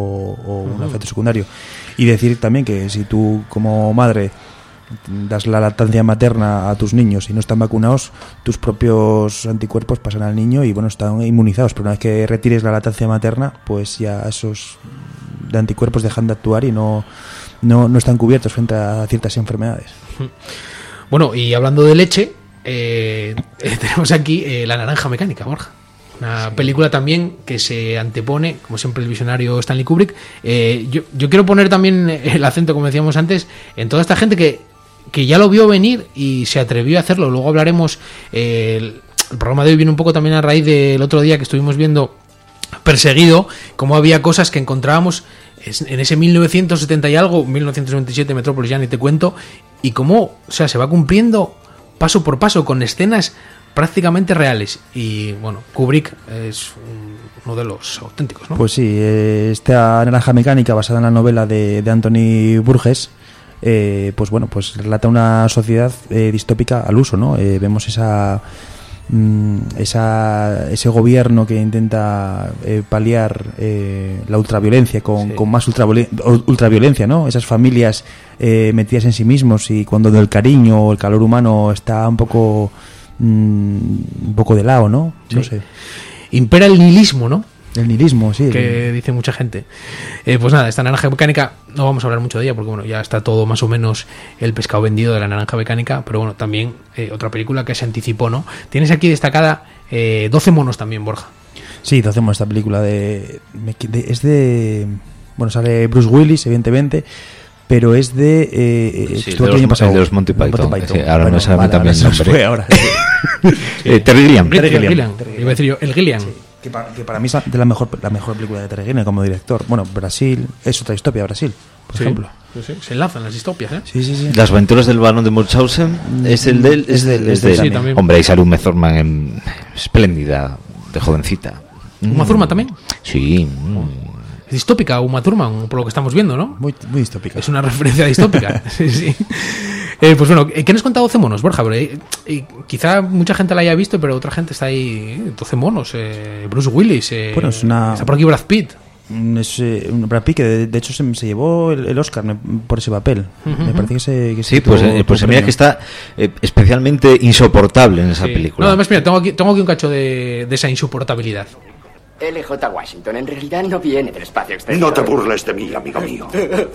o un efecto secundario. Y decir también que si tú como madre das la lactancia materna a tus niños y no están vacunados, tus propios anticuerpos pasan al niño y bueno, están inmunizados, pero una vez que retires la lactancia materna, pues ya esos de anticuerpos dejan de actuar y no están cubiertos frente a ciertas enfermedades. Bueno, y hablando de leche, tenemos aquí La Naranja Mecánica, Borja. Una película también que se antepone, como siempre, el visionario Stanley Kubrick. Yo quiero poner también el acento, como decíamos antes, en toda esta gente que ya lo vio venir y se atrevió a hacerlo. Luego hablaremos. El programa de hoy viene un poco también a raíz del otro día que estuvimos viendo Perseguido, cómo había cosas que encontrábamos en ese 1970 y algo, 1997, Metrópolis, ya ni te cuento, y cómo, o sea, se va cumpliendo paso por paso con escenas prácticamente reales. Y bueno, Kubrick es uno de los auténticos, ¿no? Pues sí, esta Naranja Mecánica, basada en la novela de Anthony Burgess, pues bueno, pues relata una sociedad distópica al uso, ¿no? Vemos ese gobierno que intenta paliar la ultraviolencia con más ultraviolencia, ¿no? Esas familias metidas en sí mismos y cuando el cariño o el calor humano está un poco de lado, ¿no? Sí. No sé. Impera el nihilismo, ¿no? El nihilismo, sí. Que dice mucha gente. Pues nada, esta Naranja Mecánica no vamos a hablar mucho de ella porque bueno, ya está todo más o menos el pescado vendido de la Naranja Mecánica, pero bueno, también otra película que se anticipó, ¿no? Tienes aquí destacada 12 monos también, Borja. Sí, 12 monos, esta película es de... Bueno, sale Bruce Willis, evidentemente, pero es de... sí, de los Monty Python. Ahora no sabe también el nombre. Ahora. Terry Gilliam. Iba a decir yo, el Gilliam. Sí. Que para mí es de la mejor película de Terry Gilliam como director. Bueno, Brasil, es otra distopia, Brasil, por ejemplo. Sí. Se enlazan las distopias, ¿eh? Sí. Las aventuras del barón de Munchausen es el de él. Es de él. Sí, también. Hombre, ahí sale un Thurman espléndida, de jovencita. ¿Uma Thurman también? Sí. Es distópica Uma Thurman, por lo que estamos viendo, ¿no? Muy distópica. Es una referencia distópica. Sí. Pues bueno, ¿qué nos has contado 12 monos, Borja? Quizá mucha gente la haya visto, pero otra gente está ahí. 12 monos, Bruce Willis, bueno, está por aquí Brad Pitt. Es Brad Pitt, que de hecho se llevó el Oscar por ese papel. Me parece que sí, pues mira que está especialmente insoportable en esa película. No, además, mira, tengo aquí un cacho de esa insoportabilidad. LJ Washington en realidad no viene del espacio exterior. No te burles de mí, amigo mío.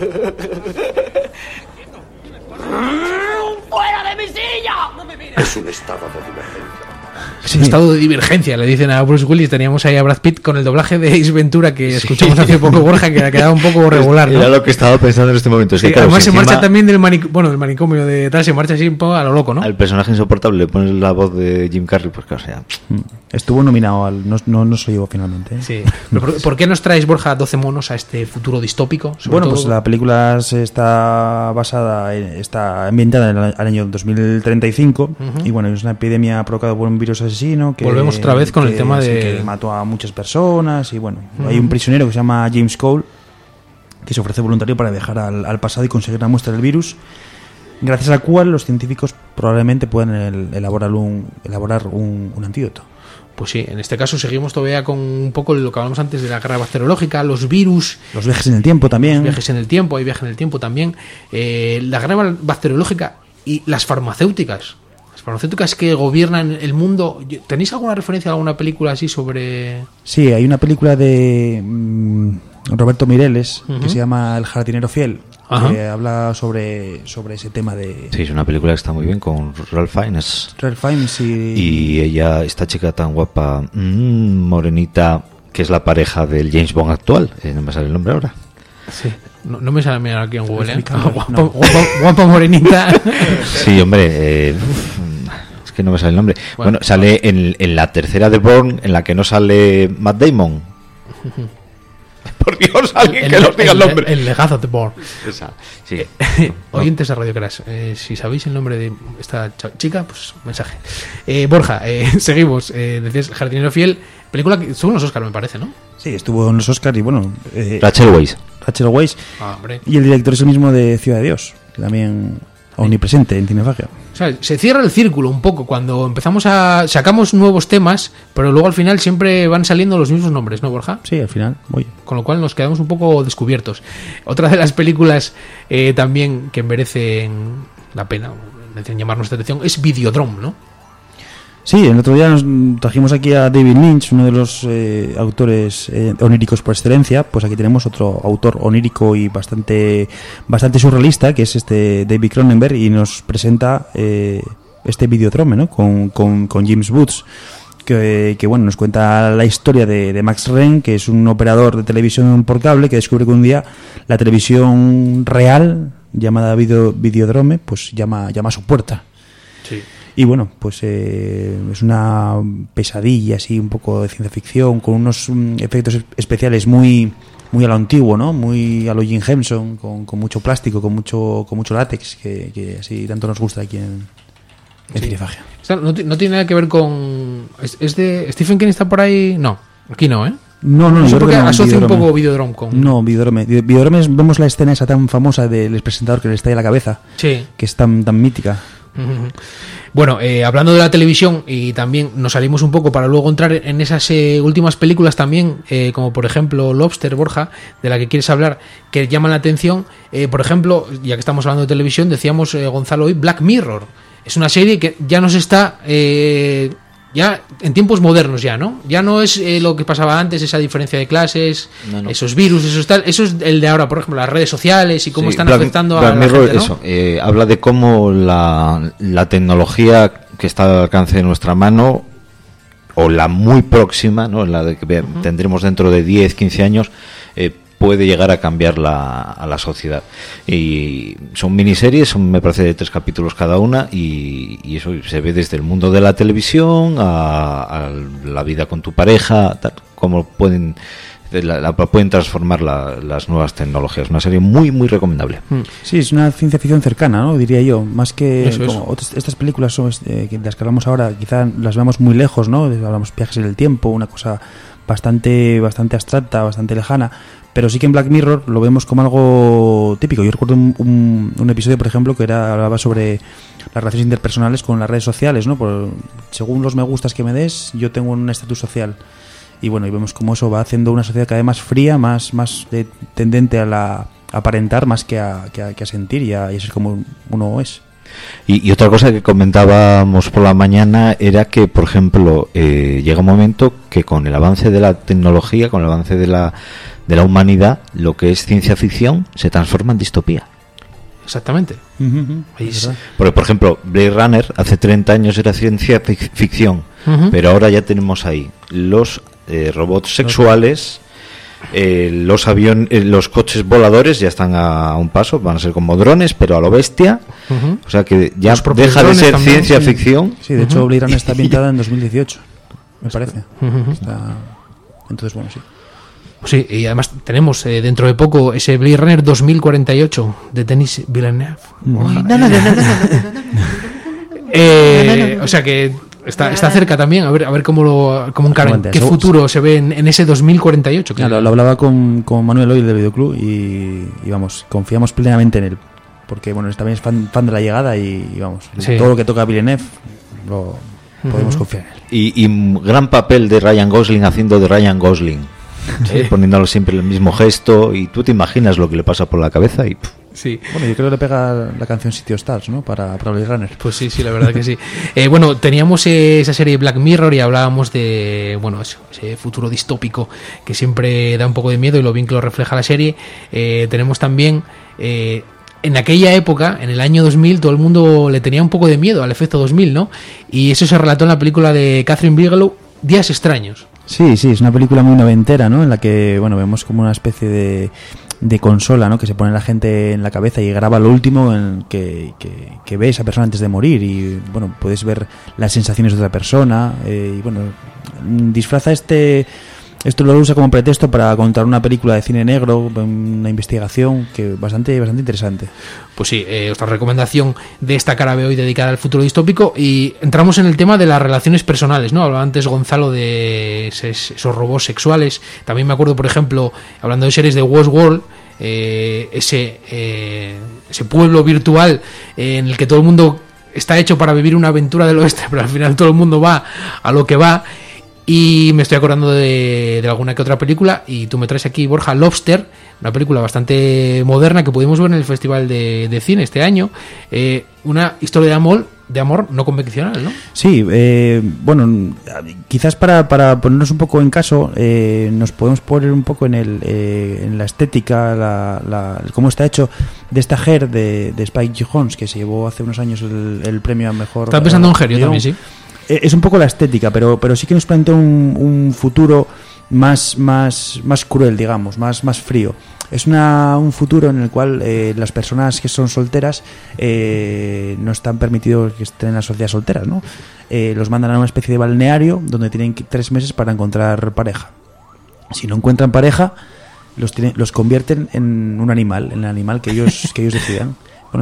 ¡Fuera de mi silla! Es un estado de divergencia. Es un estado de divergencia, le dicen a Bruce Willis. Teníamos ahí a Brad Pitt con el doblaje de Ace Ventura que escuchamos hace poco, Borja, que ha quedado un poco regular, ¿no? Era lo que estaba pensando en este momento. Es que, claro, además se marcha también del manicomio de tal, se marcha así un poco a lo loco, ¿no? Al personaje insoportable le pones la voz de Jim Carrey, pues claro, o sea... Estuvo nominado no se lo llevó finalmente, ¿eh? Sí. ¿Por qué nos traes, Borja, 12 monos a este futuro distópico? Bueno, pues la película está ambientada en el año 2035 y bueno, es una epidemia provocada por un virus asesino que... Volvemos otra vez con el tema de... que mató a muchas personas y bueno, hay un prisionero que se llama James Cole que se ofrece voluntario para viajar al pasado y conseguir una muestra del virus, gracias a la cual los científicos probablemente puedan elaborar un antídoto. Pues sí, en este caso seguimos todavía con un poco lo que hablamos antes de la guerra bacteriológica, los virus. Los viajes en el tiempo también. Los viajes en el tiempo, hay viajes en el tiempo también. La guerra bacteriológica y las farmacéuticas. Las farmacéuticas que gobiernan el mundo. ¿Tenéis alguna referencia a alguna película así sobre...? Sí, hay una película de Roberto Mireles que se llama El jardinero fiel. Ajá. Que habla sobre ese tema de... Sí, es una película que está muy bien con Ralph Fiennes. Ralph Fiennes y ella, esta chica tan guapa, morenita, que es la pareja del James Bond actual. No me sale el nombre ahora. Sí, no me sale mirar aquí en Google, guapa morenita. Sí, hombre, es que no me sale el nombre. Bueno, sale en la tercera de Bourne, en la que no sale Matt Damon. Por Dios, alguien que nos diga el nombre. El legado de Bourne. Esa, sí. Oyentes a Radio Crash, si sabéis el nombre de esta chica, pues mensaje. Borja, seguimos. Decías Jardinero Fiel, película que estuvo en los Oscar, me parece, ¿no? Sí, estuvo en los Oscar y bueno... Rachel Weisz. Y el director es el mismo de Ciudad de Dios, que también omnipresente en Cinefagia. O sea, se cierra el círculo un poco cuando empezamos sacamos nuevos temas, pero luego al final siempre van saliendo los mismos nombres, ¿no, Borja? Sí, al final, oye. Con lo cual nos quedamos un poco descubiertos. Otra de las películas también que merecen la pena, merecen llamar nuestra atención, es Videodrome, ¿no? Sí, el otro día nos trajimos aquí a David Lynch, uno de los autores oníricos por excelencia. Pues aquí tenemos otro autor onírico y bastante surrealista, que es David Cronenberg, y nos presenta este Videodrome, ¿no? con James Woods, que bueno, nos cuenta la historia de Max Renn, que es un operador de televisión por cable que descubre que un día la televisión real, llamada Videodrome, pues llama a su puerta. Sí. Y bueno, pues es una pesadilla así, un poco de ciencia ficción, con unos efectos especiales muy a lo antiguo, ¿no? Muy a lo Jim Henson, con mucho plástico, con mucho látex, que así tanto nos gusta aquí en Cinefagia. No tiene nada que ver con... ¿Es de Stephen King está por ahí? No, aquí no, ¿eh? No sé por qué asocia un poco Videodrome con... No, Videodrome vemos la escena esa tan famosa del presentador que le estalla la cabeza, sí, que es tan mítica. Bueno, hablando de la televisión, y también nos salimos un poco para luego entrar en esas últimas películas también, como por ejemplo Lobster, Borja, de la que quieres hablar, que llaman la atención. Por ejemplo, ya que estamos hablando de televisión, decíamos Gonzalo hoy, Black Mirror. Es una serie que ya nos está... ya en tiempos modernos ya, ¿no? Ya no es lo que pasaba antes, esa diferencia de clases, no. Esos virus, eso es el de ahora, por ejemplo, las redes sociales y cómo están afectando a la gente, ¿no? Eso, habla de cómo la tecnología que está al alcance de nuestra mano, o la muy próxima, ¿no? La de que tendremos dentro de 10, 15 años, puede llegar a cambiar a la sociedad. Y son miniseries, me parece de 3 capítulos cada una, y eso se ve desde el mundo de la televisión a la vida con tu pareja, cómo pueden transformar las nuevas tecnologías. Una serie muy muy recomendable. Sí, es una ciencia ficción cercana, ¿no? Diría yo, más que como estas películas son las que hablamos ahora, quizá las veamos muy lejos, ¿no? Hablamos viajes en el tiempo, una cosa bastante abstracta, bastante lejana. Pero sí que en Black Mirror lo vemos como algo típico. Yo recuerdo un episodio, por ejemplo, que hablaba sobre las relaciones interpersonales con las redes sociales, ¿no? Según los me gustas que me des, yo tengo un estatus social. Y bueno, y vemos cómo eso va haciendo una sociedad cada vez más fría, más tendente a aparentar más que a sentir, y a ser como uno es. Y otra cosa que comentábamos por la mañana era que, por ejemplo, llega un momento que con el avance de la tecnología, con el avance de la humanidad, lo que es ciencia ficción se transforma en distopía. Exactamente. Porque, por ejemplo, Blade Runner hace 30 años era ciencia ficción, pero ahora ya tenemos ahí los robots sexuales, los aviones, los coches voladores ya están a un paso, van a ser como drones, pero a lo bestia. O sea que ya deja de ser también, ciencia ficción. Sí, de hecho Blade Runner está pintada en 2018, me parece. Entonces, bueno, sí. Sí, y además tenemos dentro de poco ese Blade Runner 2048 de Denis Villeneuve. O sea que Está cerca también, a ver cómo encaran, qué futuro se ve en ese 2048. Claro, lo hablaba con Manuel hoy del Videoclub y vamos, confiamos plenamente en él. Porque bueno, también es fan de La Llegada y vamos, todo lo que toca Villeneuve podemos confiar en él. Y gran papel de Ryan Gosling haciendo de Ryan Gosling, poniéndolo siempre el mismo gesto, y tú te imaginas lo que le pasa por la cabeza y... Sí. Bueno, yo creo que le pega la canción City of Stars, ¿no? Para Blade Runner. Pues sí, la verdad que sí. Bueno, teníamos esa serie Black Mirror y hablábamos de, bueno, ese futuro distópico que siempre da un poco de miedo y lo bien que lo refleja la serie. Tenemos también... en aquella época, en el año 2000, todo el mundo le tenía un poco de miedo al efecto 2000, ¿no? Y eso se relató en la película de Catherine Bigelow, Días Extraños. Sí, es una película muy noventera, ¿no? En la que, bueno, vemos como una especie de consola, ¿no? Que se pone la gente en la cabeza y graba lo último en que ve esa persona antes de morir y, bueno, puedes ver las sensaciones de otra persona y, bueno, disfraza esto lo usa como pretexto para contar una película de cine negro, una investigación que bastante interesante. Pues sí, otra recomendación de esta cara B hoy dedicada al futuro distópico, y entramos en el tema de las relaciones personales, ¿no? Hablaba antes Gonzalo de esos robots sexuales. También me acuerdo, por ejemplo, hablando de series de Westworld, ese pueblo virtual en el que todo el mundo está hecho para vivir una aventura del oeste, pero al final todo el mundo va a lo que va. Y me estoy acordando de alguna que otra película, y tú me traes aquí, Borja, Lobster, una película bastante moderna que pudimos ver en el Festival de Cine este año. Una historia de amor no convencional, ¿no? Sí, bueno, quizás para ponernos un poco en caso, nos podemos poner un poco en la estética, cómo está hecho de esta Her de Spike Jonze, que se llevó hace unos años el premio a mejor... Estaba pensando en Her, yo también, sí. Es un poco la estética, pero sí que nos plantea un futuro más cruel, digamos, más frío. Es un futuro en el cual las personas que son solteras no están permitidos que estén en la sociedad solteras, ¿no? Los mandan a una especie de balneario donde tienen 3 meses para encontrar pareja. Si no encuentran pareja, los convierten en un animal, en el animal que ellos decidan. Bueno,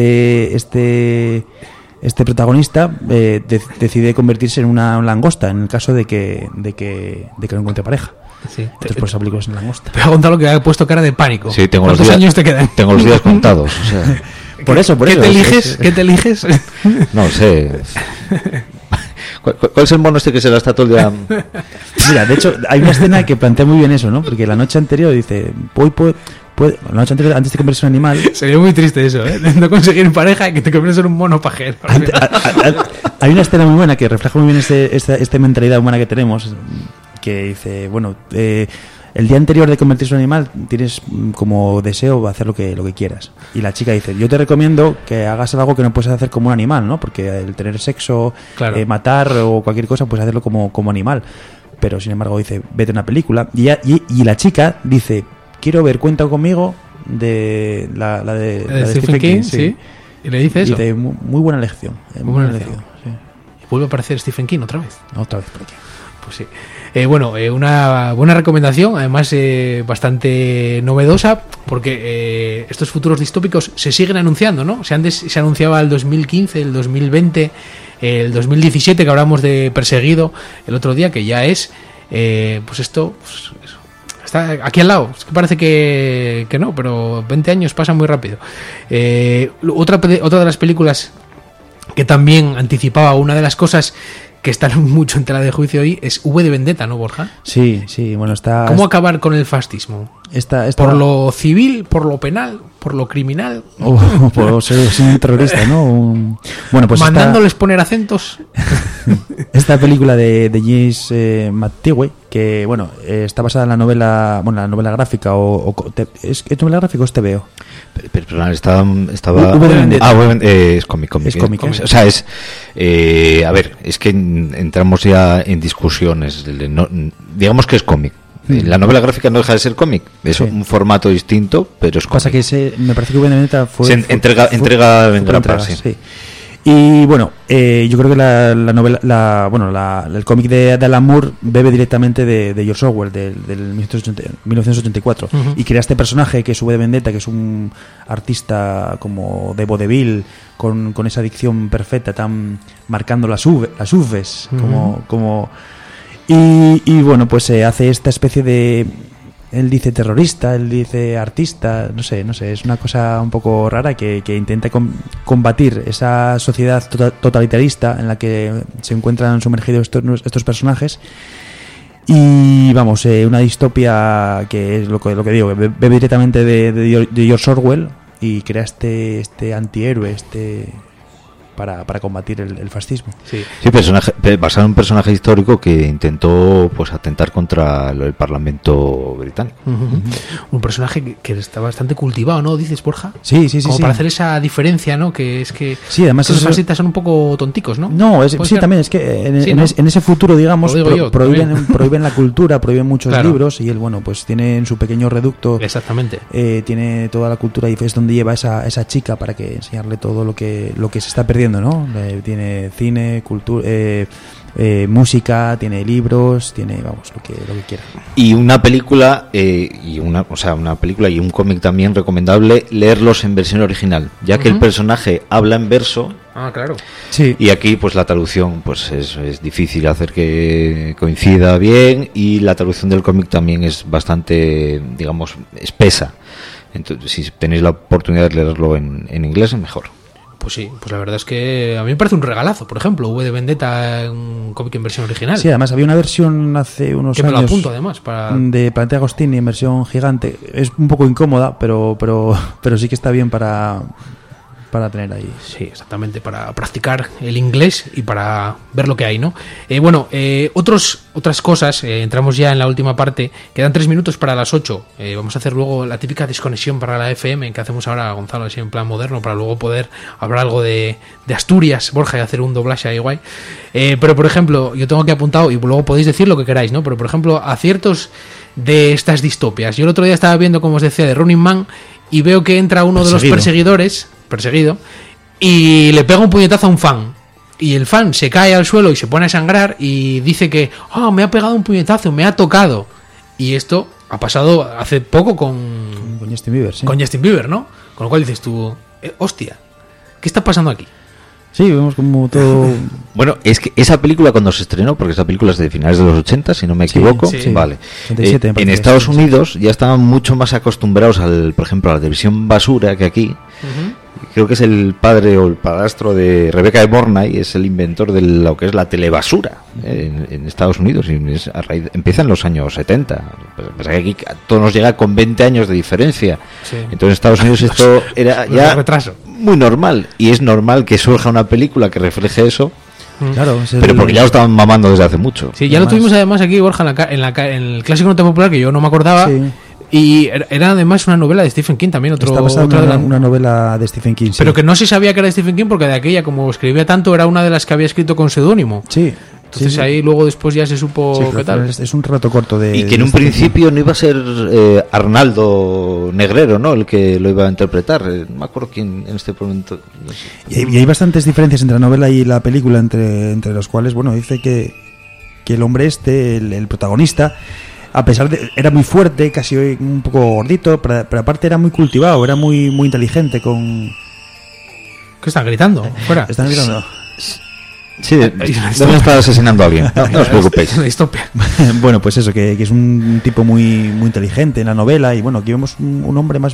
este protagonista decide convertirse en una langosta en el caso de que no encuentre pareja. Sí. Entonces por esa película es una langosta. Pero Gonzalo, que ha puesto cara de pánico. Sí, ¿Cuántos años te quedan? Tengo los días contados. O sea. Por eso. ¿Qué te eliges? No sé. ¿Cuál es el mono este que se la está todo el día? Mira, de hecho, hay una escena que plantea muy bien eso, ¿no? Porque la noche anterior dice, la noche anterior, antes de convertirse en un animal... Sería muy triste eso, ¿eh? No conseguir pareja y que te conviertas en un mono pajero. Hay una escena muy buena que refleja muy bien esta mentalidad humana que tenemos, que dice, bueno, el día anterior de convertirse en un animal tienes como deseo hacer lo que quieras. Y la chica dice, yo te recomiendo que hagas algo que no puedes hacer como un animal, ¿no? Porque el tener sexo, claro, matar o cualquier cosa, puedes hacerlo como animal. Pero sin embargo dice, vete a una película. Y la chica dice, quiero ver Cuenta conmigo de la de Stephen King, sí. Y le dice eso. Dice, muy buena lección. Muy buena lección. Sí. Y vuelve a aparecer Stephen King otra vez. Otra vez por aquí. Pues sí. Bueno, una buena recomendación, además bastante novedosa, porque estos futuros distópicos se siguen anunciando, ¿no? Se anunciaba el 2015, el 2020, el 2017, que hablamos de Perseguido el otro día, que ya es, pues esto... Pues, eso. Está aquí al lado, es que parece que no, pero 20 años pasan muy rápido. Otra de las películas que también anticipaba una de las cosas que están mucho en tela de juicio hoy es V de Vendetta, ¿no, Borja? Sí, bueno, está... ¿Cómo acabar con el fascismo? ¿Por lo civil, por lo penal, por lo criminal? Por ser un terrorista, ¿no? Bueno, pues mandándoles poner acentos. Esta película de James McTeague, que, bueno, está basada en la novela gráfica ¿es novela gráfica o es TVO? Pero estaba es cómic. Es cómic. O sea, es a ver, es que entramos ya en discusiones, digamos que es cómic. La novela gráfica no deja de ser cómic, es un formato distinto, pero es cómic. Pasa que me parece que Vendetta fue entrega en grapa, sí. Y bueno, yo creo que la novela, el cómic de Alan Moore bebe directamente de George Orwell, del 1984, y crea este personaje que es V de Vendetta, que es un artista como de vodevil, con esa dicción perfecta, tan marcando las Vs, como y bueno, pues hace esta especie de... Él dice terrorista, él dice artista, no sé, es una cosa un poco rara que intenta combatir esa sociedad totalitarista en la que se encuentran sumergidos estos personajes. Y vamos, una distopia que es lo que digo, que bebe directamente de George Orwell y crea este antihéroe, para combatir el fascismo. Sí, basado en un personaje histórico que intentó pues atentar contra el Parlamento británico. Un personaje que está bastante cultivado, ¿no? Dices, Borja. Sí. Como para hacer esa diferencia, ¿no? Que es que sí, además los fascistas son un poco tonticos, ¿no? No, también es que en ese futuro, digamos, prohíben la cultura, prohíben muchos libros, y él, bueno, pues tiene en su pequeño reducto, exactamente, tiene toda la cultura, y es donde lleva esa chica para que enseñarle todo lo que se está perdiendo, ¿no? Tiene cine, cultura, música, tiene libros, tiene, vamos, lo que quiera. Y una película una película y un cómic también recomendable leerlos en versión original, ya que el personaje habla en verso. Ah, claro. Sí. Y aquí pues la traducción pues es difícil hacer que coincida bien, y la traducción del cómic también es bastante, digamos, espesa. Entonces, si tenéis la oportunidad de leerlo en inglés, es mejor. Pues sí, pues la verdad es que a mí me parece un regalazo. Por ejemplo, V de Vendetta, un cómic en versión original. Sí, además había una versión hace unos que años, me lo apunto, además, de Planeta Agostini en versión gigante. Es un poco incómoda, pero sí que está bien para tener ahí. Sí, exactamente, para practicar el inglés y para ver lo que hay, ¿no? Otras cosas, entramos ya en la última parte, quedan 3 minutos para las 8, vamos a hacer luego la típica desconexión para la FM que hacemos ahora, Gonzalo, así en plan moderno, para luego poder hablar algo de Asturias, Borja, y hacer un doblaje ahí guay. Pero, por ejemplo, yo tengo aquí apuntado, y luego podéis decir lo que queráis, ¿no? Pero, por ejemplo, aciertos de estas distopias. Yo el otro día estaba viendo, como os decía, de Running Man, y veo que entra uno de los perseguido, y le pega un puñetazo a un fan, y el fan se cae al suelo y se pone a sangrar y dice que me ha pegado un puñetazo, me ha tocado. Y esto ha pasado hace poco con Justin Bieber, sí. Con Justin Bieber, ¿no? Con lo cual dices tú, hostia, ¿qué está pasando aquí? Sí, vemos como todo... Bueno, es que esa película cuando se estrenó, porque esa película es de finales de los 80, si no me equivoco, vale. 87, en Estados Unidos ya estaban mucho más acostumbrados por ejemplo, a la televisión basura que aquí. Creo que es el padre o el padrastro de Rebecca de Mornay, es el inventor de lo que es la telebasura en Estados Unidos, y empieza en los años 70. Pues aquí todo nos llega con 20 años de diferencia. Entonces en Estados Unidos esto era ya muy normal, y es normal que surja una película que refleje eso. Claro, pero porque ya lo estaban mamando desde hace mucho. Sí, ya además, lo tuvimos además aquí, Borja, en el clásico nota popular, que yo no me acordaba. Y era además una novela de Stephen King también. Está basada en una novela de Stephen King, sí. Pero que no se sabía que era de Stephen King, porque de aquella, como escribía tanto, era una de las que había escrito con seudónimo. Sí. Entonces ahí luego después ya se supo qué tal. Es un relato corto de... Y que en un principio no iba a ser Arnaldo Negrero, ¿no? El que lo iba a interpretar. No me acuerdo quién en este momento... No sé. Y hay bastantes diferencias entre la novela y la película, entre los cuales, bueno, dice que el hombre el protagonista, a pesar de... era muy fuerte, casi un poco gordito, pero aparte era muy cultivado, era muy inteligente con... ¿Qué están gritando? Fuera. Están gritando. Sí, deben estar asesinando a alguien. No os preocupéis. Bueno, pues eso, que es un tipo muy inteligente en la novela, y bueno, aquí vemos un hombre más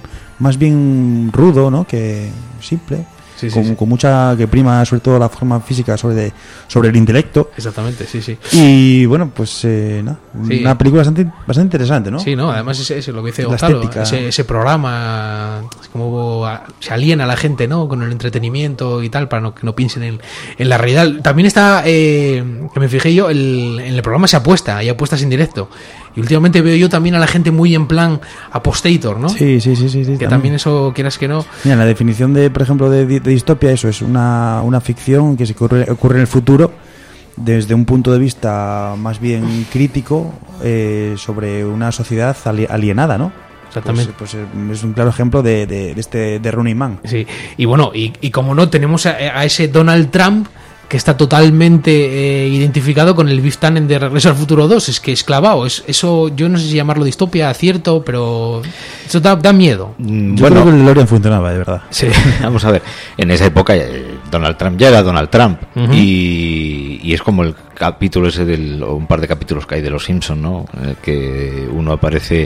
bien rudo, ¿no? Que simple. Con mucha, que prima sobre todo la forma física sobre el intelecto. Exactamente, sí. Y bueno, pues una película bastante interesante, ¿no? Sí, no, además es lo que dice Gonzalo, ese programa, es como se aliena a la gente, ¿no? Con el entretenimiento y tal, para que no piensen en la realidad. También está, que me fijé yo, en el programa se apuesta, hay apuestas en directo. Y últimamente veo yo también a la gente muy en plan apostator, ¿no? Sí. Que también eso, quieras que no... Mira, la definición por ejemplo, de distopia, eso es una ficción que ocurre en el futuro desde un punto de vista más bien crítico sobre una sociedad alienada, ¿no? Exactamente. Pues es un claro ejemplo de Running Man. Sí, y bueno, y como no, tenemos a ese Donald Trump que está totalmente identificado con el Biff Tannen de Regreso al Futuro 2. Es que es clavado. Eso, yo no sé si llamarlo distopia, cierto, pero eso da miedo. Yo creo que el DeLorean funcionaba, de verdad. Sí, vamos a ver. En esa época Donald Trump ya era Donald Trump. Y es como el capítulo ese o un par de capítulos que hay de Los Simpson, ¿no? En el que uno aparece...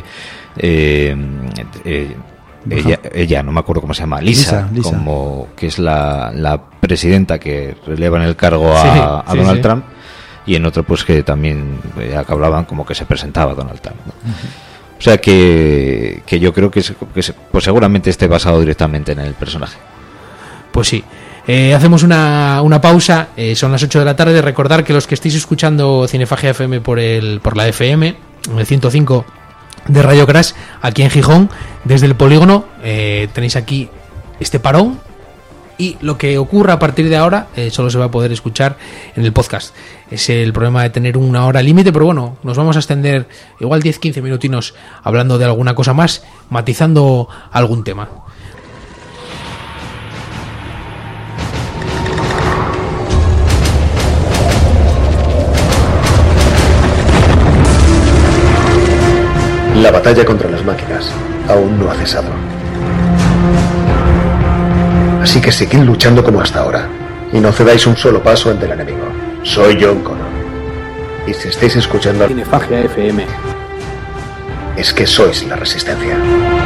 ella, no me acuerdo cómo se llama, Lisa. Como que es la presidenta que releva en el cargo a Donald Trump, y en otro pues que también que hablaban como que se presentaba Donald Trump, ¿no? O sea que yo creo que pues seguramente esté basado directamente en el personaje. Pues sí. Hacemos una pausa, son las 8 de la tarde. Recordar que los que estéis escuchando Cinefagia FM por la FM, en el 105 de Radio Crash, aquí en Gijón, desde el polígono, tenéis aquí este parón, y lo que ocurra a partir de ahora solo se va a poder escuchar en el podcast. Es el problema de tener una hora límite, pero bueno, nos vamos a extender igual 10-15 minutinos hablando de alguna cosa más, matizando algún tema. La batalla contra las máquinas aún no ha cesado. Así que seguid luchando como hasta ahora y no cedáis un solo paso ante el enemigo. Soy John Connor. Y si estáis escuchando Cinefagia FM, es que sois la resistencia.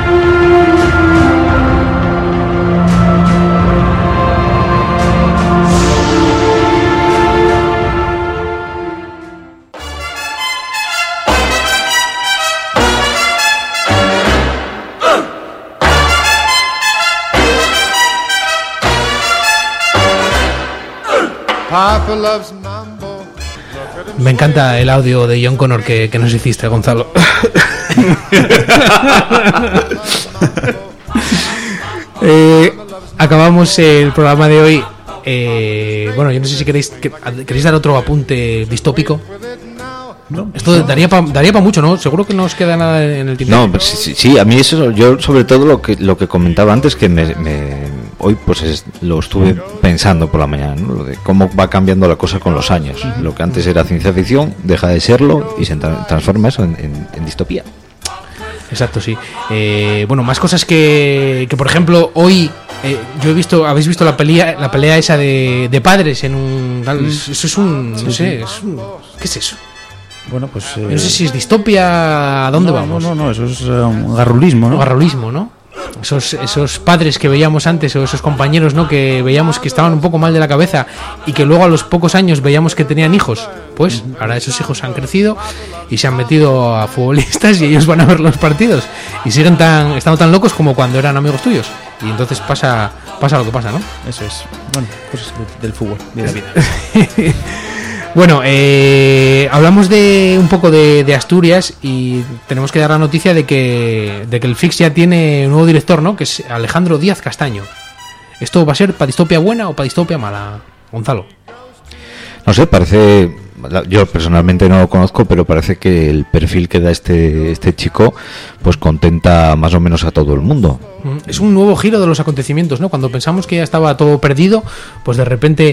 Me encanta el audio de John Connor que nos hiciste, Gonzalo. Acabamos el programa de hoy. Bueno, yo no sé si queréis dar otro apunte distópico. ¿No? Esto daría para mucho, ¿no? Seguro que no os queda nada en el tintero. No, sí, a mí eso, yo sobre todo lo que comentaba antes, que hoy pues lo estuve pensando por la mañana, ¿no? Lo de cómo va cambiando la cosa con los años. Lo que antes era ciencia ficción deja de serlo y se transforma eso en distopía. Exacto, sí. Bueno, más cosas que por ejemplo, hoy habéis visto la pelea esa de padres en un... Eso es un... No sé, ¿qué es eso? Bueno, pues... no sé si es distopia, ¿a dónde vamos? No, eso es un garrulismo, ¿no? Garrulismo, ¿no? Esos padres que veíamos antes, o esos compañeros, ¿no? Que veíamos que estaban un poco mal de la cabeza y que luego a los pocos años veíamos que tenían hijos. Pues ahora esos hijos han crecido y se han metido a futbolistas y ellos van a ver los partidos y siguen estando tan locos como cuando eran amigos tuyos. Y entonces pasa lo que pasa, ¿no? Eso es. Bueno, cosas del fútbol, de la vida. Bueno, hablamos un poco de Asturias y tenemos que dar la noticia de que el Fix ya tiene un nuevo director, ¿no? Que es Alejandro Díaz Castaño. ¿Esto va a ser para distopia buena o para distopia mala, Gonzalo? No sé, parece... Yo personalmente no lo conozco, pero parece que el perfil que da este chico pues contenta más o menos a todo el mundo. Es un nuevo giro de los acontecimientos, ¿no? Cuando pensamos que ya estaba todo perdido, pues de repente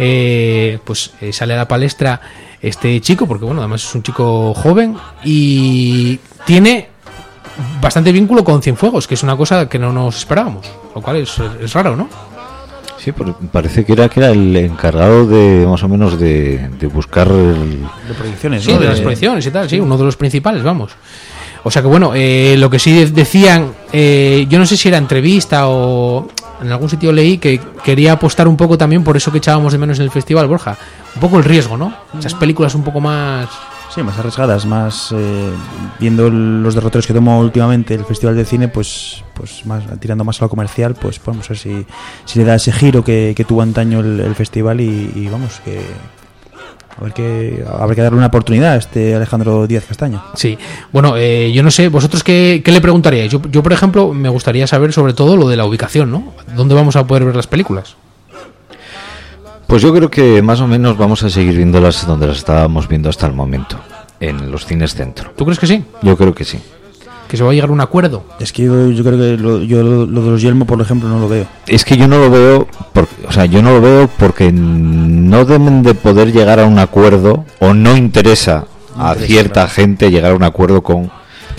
sale a la palestra este chico, porque bueno, además es un chico joven y tiene bastante vínculo con Cienfuegos, que es una cosa que no nos esperábamos, lo cual es raro, ¿no? Sí, parece que era el encargado de más o menos de buscar de proyecciones, sí, ¿no? de las proyecciones y tal, sí, uno de los principales, vamos. O sea que bueno, lo que sí decían, yo no sé si era entrevista o en algún sitio leí que quería apostar un poco también por eso que echábamos de menos en el festival, Borja, un poco el riesgo, ¿no? Esas películas un poco más... Sí, más arriesgadas, más viendo los derroteros que tomó últimamente el Festival de Cine, pues más tirando más a lo comercial, pues vamos a ver si le da ese giro que tuvo antaño el festival y vamos, que habrá que darle una oportunidad a este Alejandro Díaz Castaño. Sí, bueno, yo no sé, vosotros qué le preguntaríais. Yo, por ejemplo, me gustaría saber sobre todo lo de la ubicación, ¿no? ¿Dónde vamos a poder ver las películas? Pues yo creo que más o menos vamos a seguir viéndolas donde las estábamos viendo hasta el momento, en los cines centro. ¿Tú crees que sí? Yo creo que sí. que se va a llegar a un acuerdo. Es que yo creo que lo de los Yelmo, por ejemplo, no lo veo. Es que yo no lo veo, porque no deben de poder llegar a un acuerdo, o no interesa a cierta gente llegar a un acuerdo con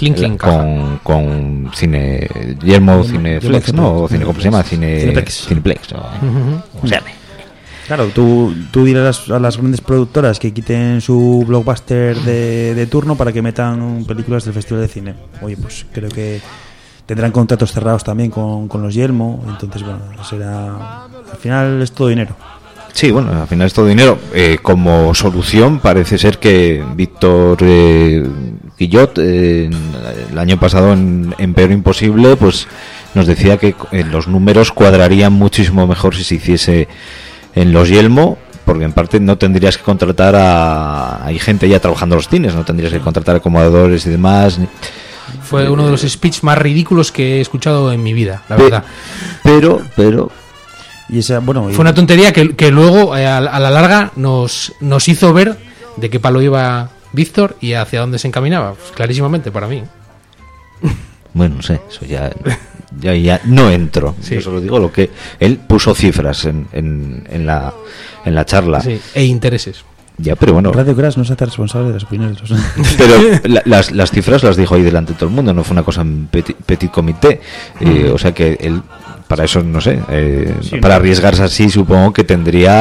Cine Yelmo, Cineflex, ¿no? O cine, ¿cómo se llama? Cineplex, ¿no? O sea, claro, tú dirás a las grandes productoras que quiten su blockbuster de turno para que metan películas del Festival de Cine. Oye, pues creo que tendrán contratos cerrados también con los Yelmo, entonces bueno, será, al final es todo dinero. Sí, bueno, al final es todo dinero. Como solución parece ser que Víctor Guillot, el año pasado en Peor Imposible, pues nos decía que los números cuadrarían muchísimo mejor si se hiciese en los Yelmo, porque en parte no tendrías que contratar hay gente ya trabajando en los cines, no tendrías que contratar acomodadores y demás. Fue uno de los speech más ridículos que he escuchado en mi vida, la verdad. Pero y esa, bueno, fue una tontería que luego a la larga nos hizo ver de qué palo iba Víctor y hacia dónde se encaminaba, pues, clarísimamente para mí. Bueno, no sé, eso ya no entro. Sí. Yo solo digo lo que él puso cifras en la charla. Sí, e intereses. Ya, pero bueno. Radio Crash no se hace responsable de las opiniones de los... Pero las cifras las dijo ahí delante de todo el mundo, no fue una cosa en petit comité. O sea que él, para eso, no sé, para arriesgarse así, supongo que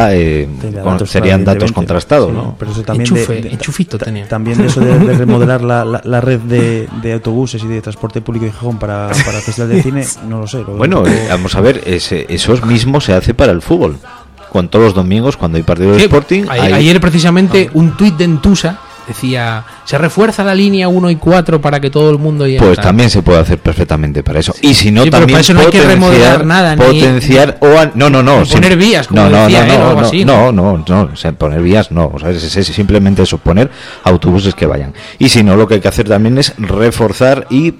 serían datos contrastados, sí, ¿no? Pero eso también enchufito tenía. También de eso de remodelar la red de autobuses y de transporte público de Gijón para el Festival de Cine, no lo sé. Bueno, vamos a ver, eso mismo se hace para el fútbol. Con todos los domingos, cuando hay partido de Sporting... Ayer precisamente un tuit de Entusa decía, se refuerza la línea 1 y 4 para que todo el mundo llegue. Pues también se puede hacer perfectamente para eso. Y si no, también para eso no hay que remodelar nada, potenciar no, poner vías, como decía él, o algo así. No, o sea, poner vías no, o sea, es simplemente eso, poner autobuses que vayan. Y si no, lo que hay que hacer también es reforzar y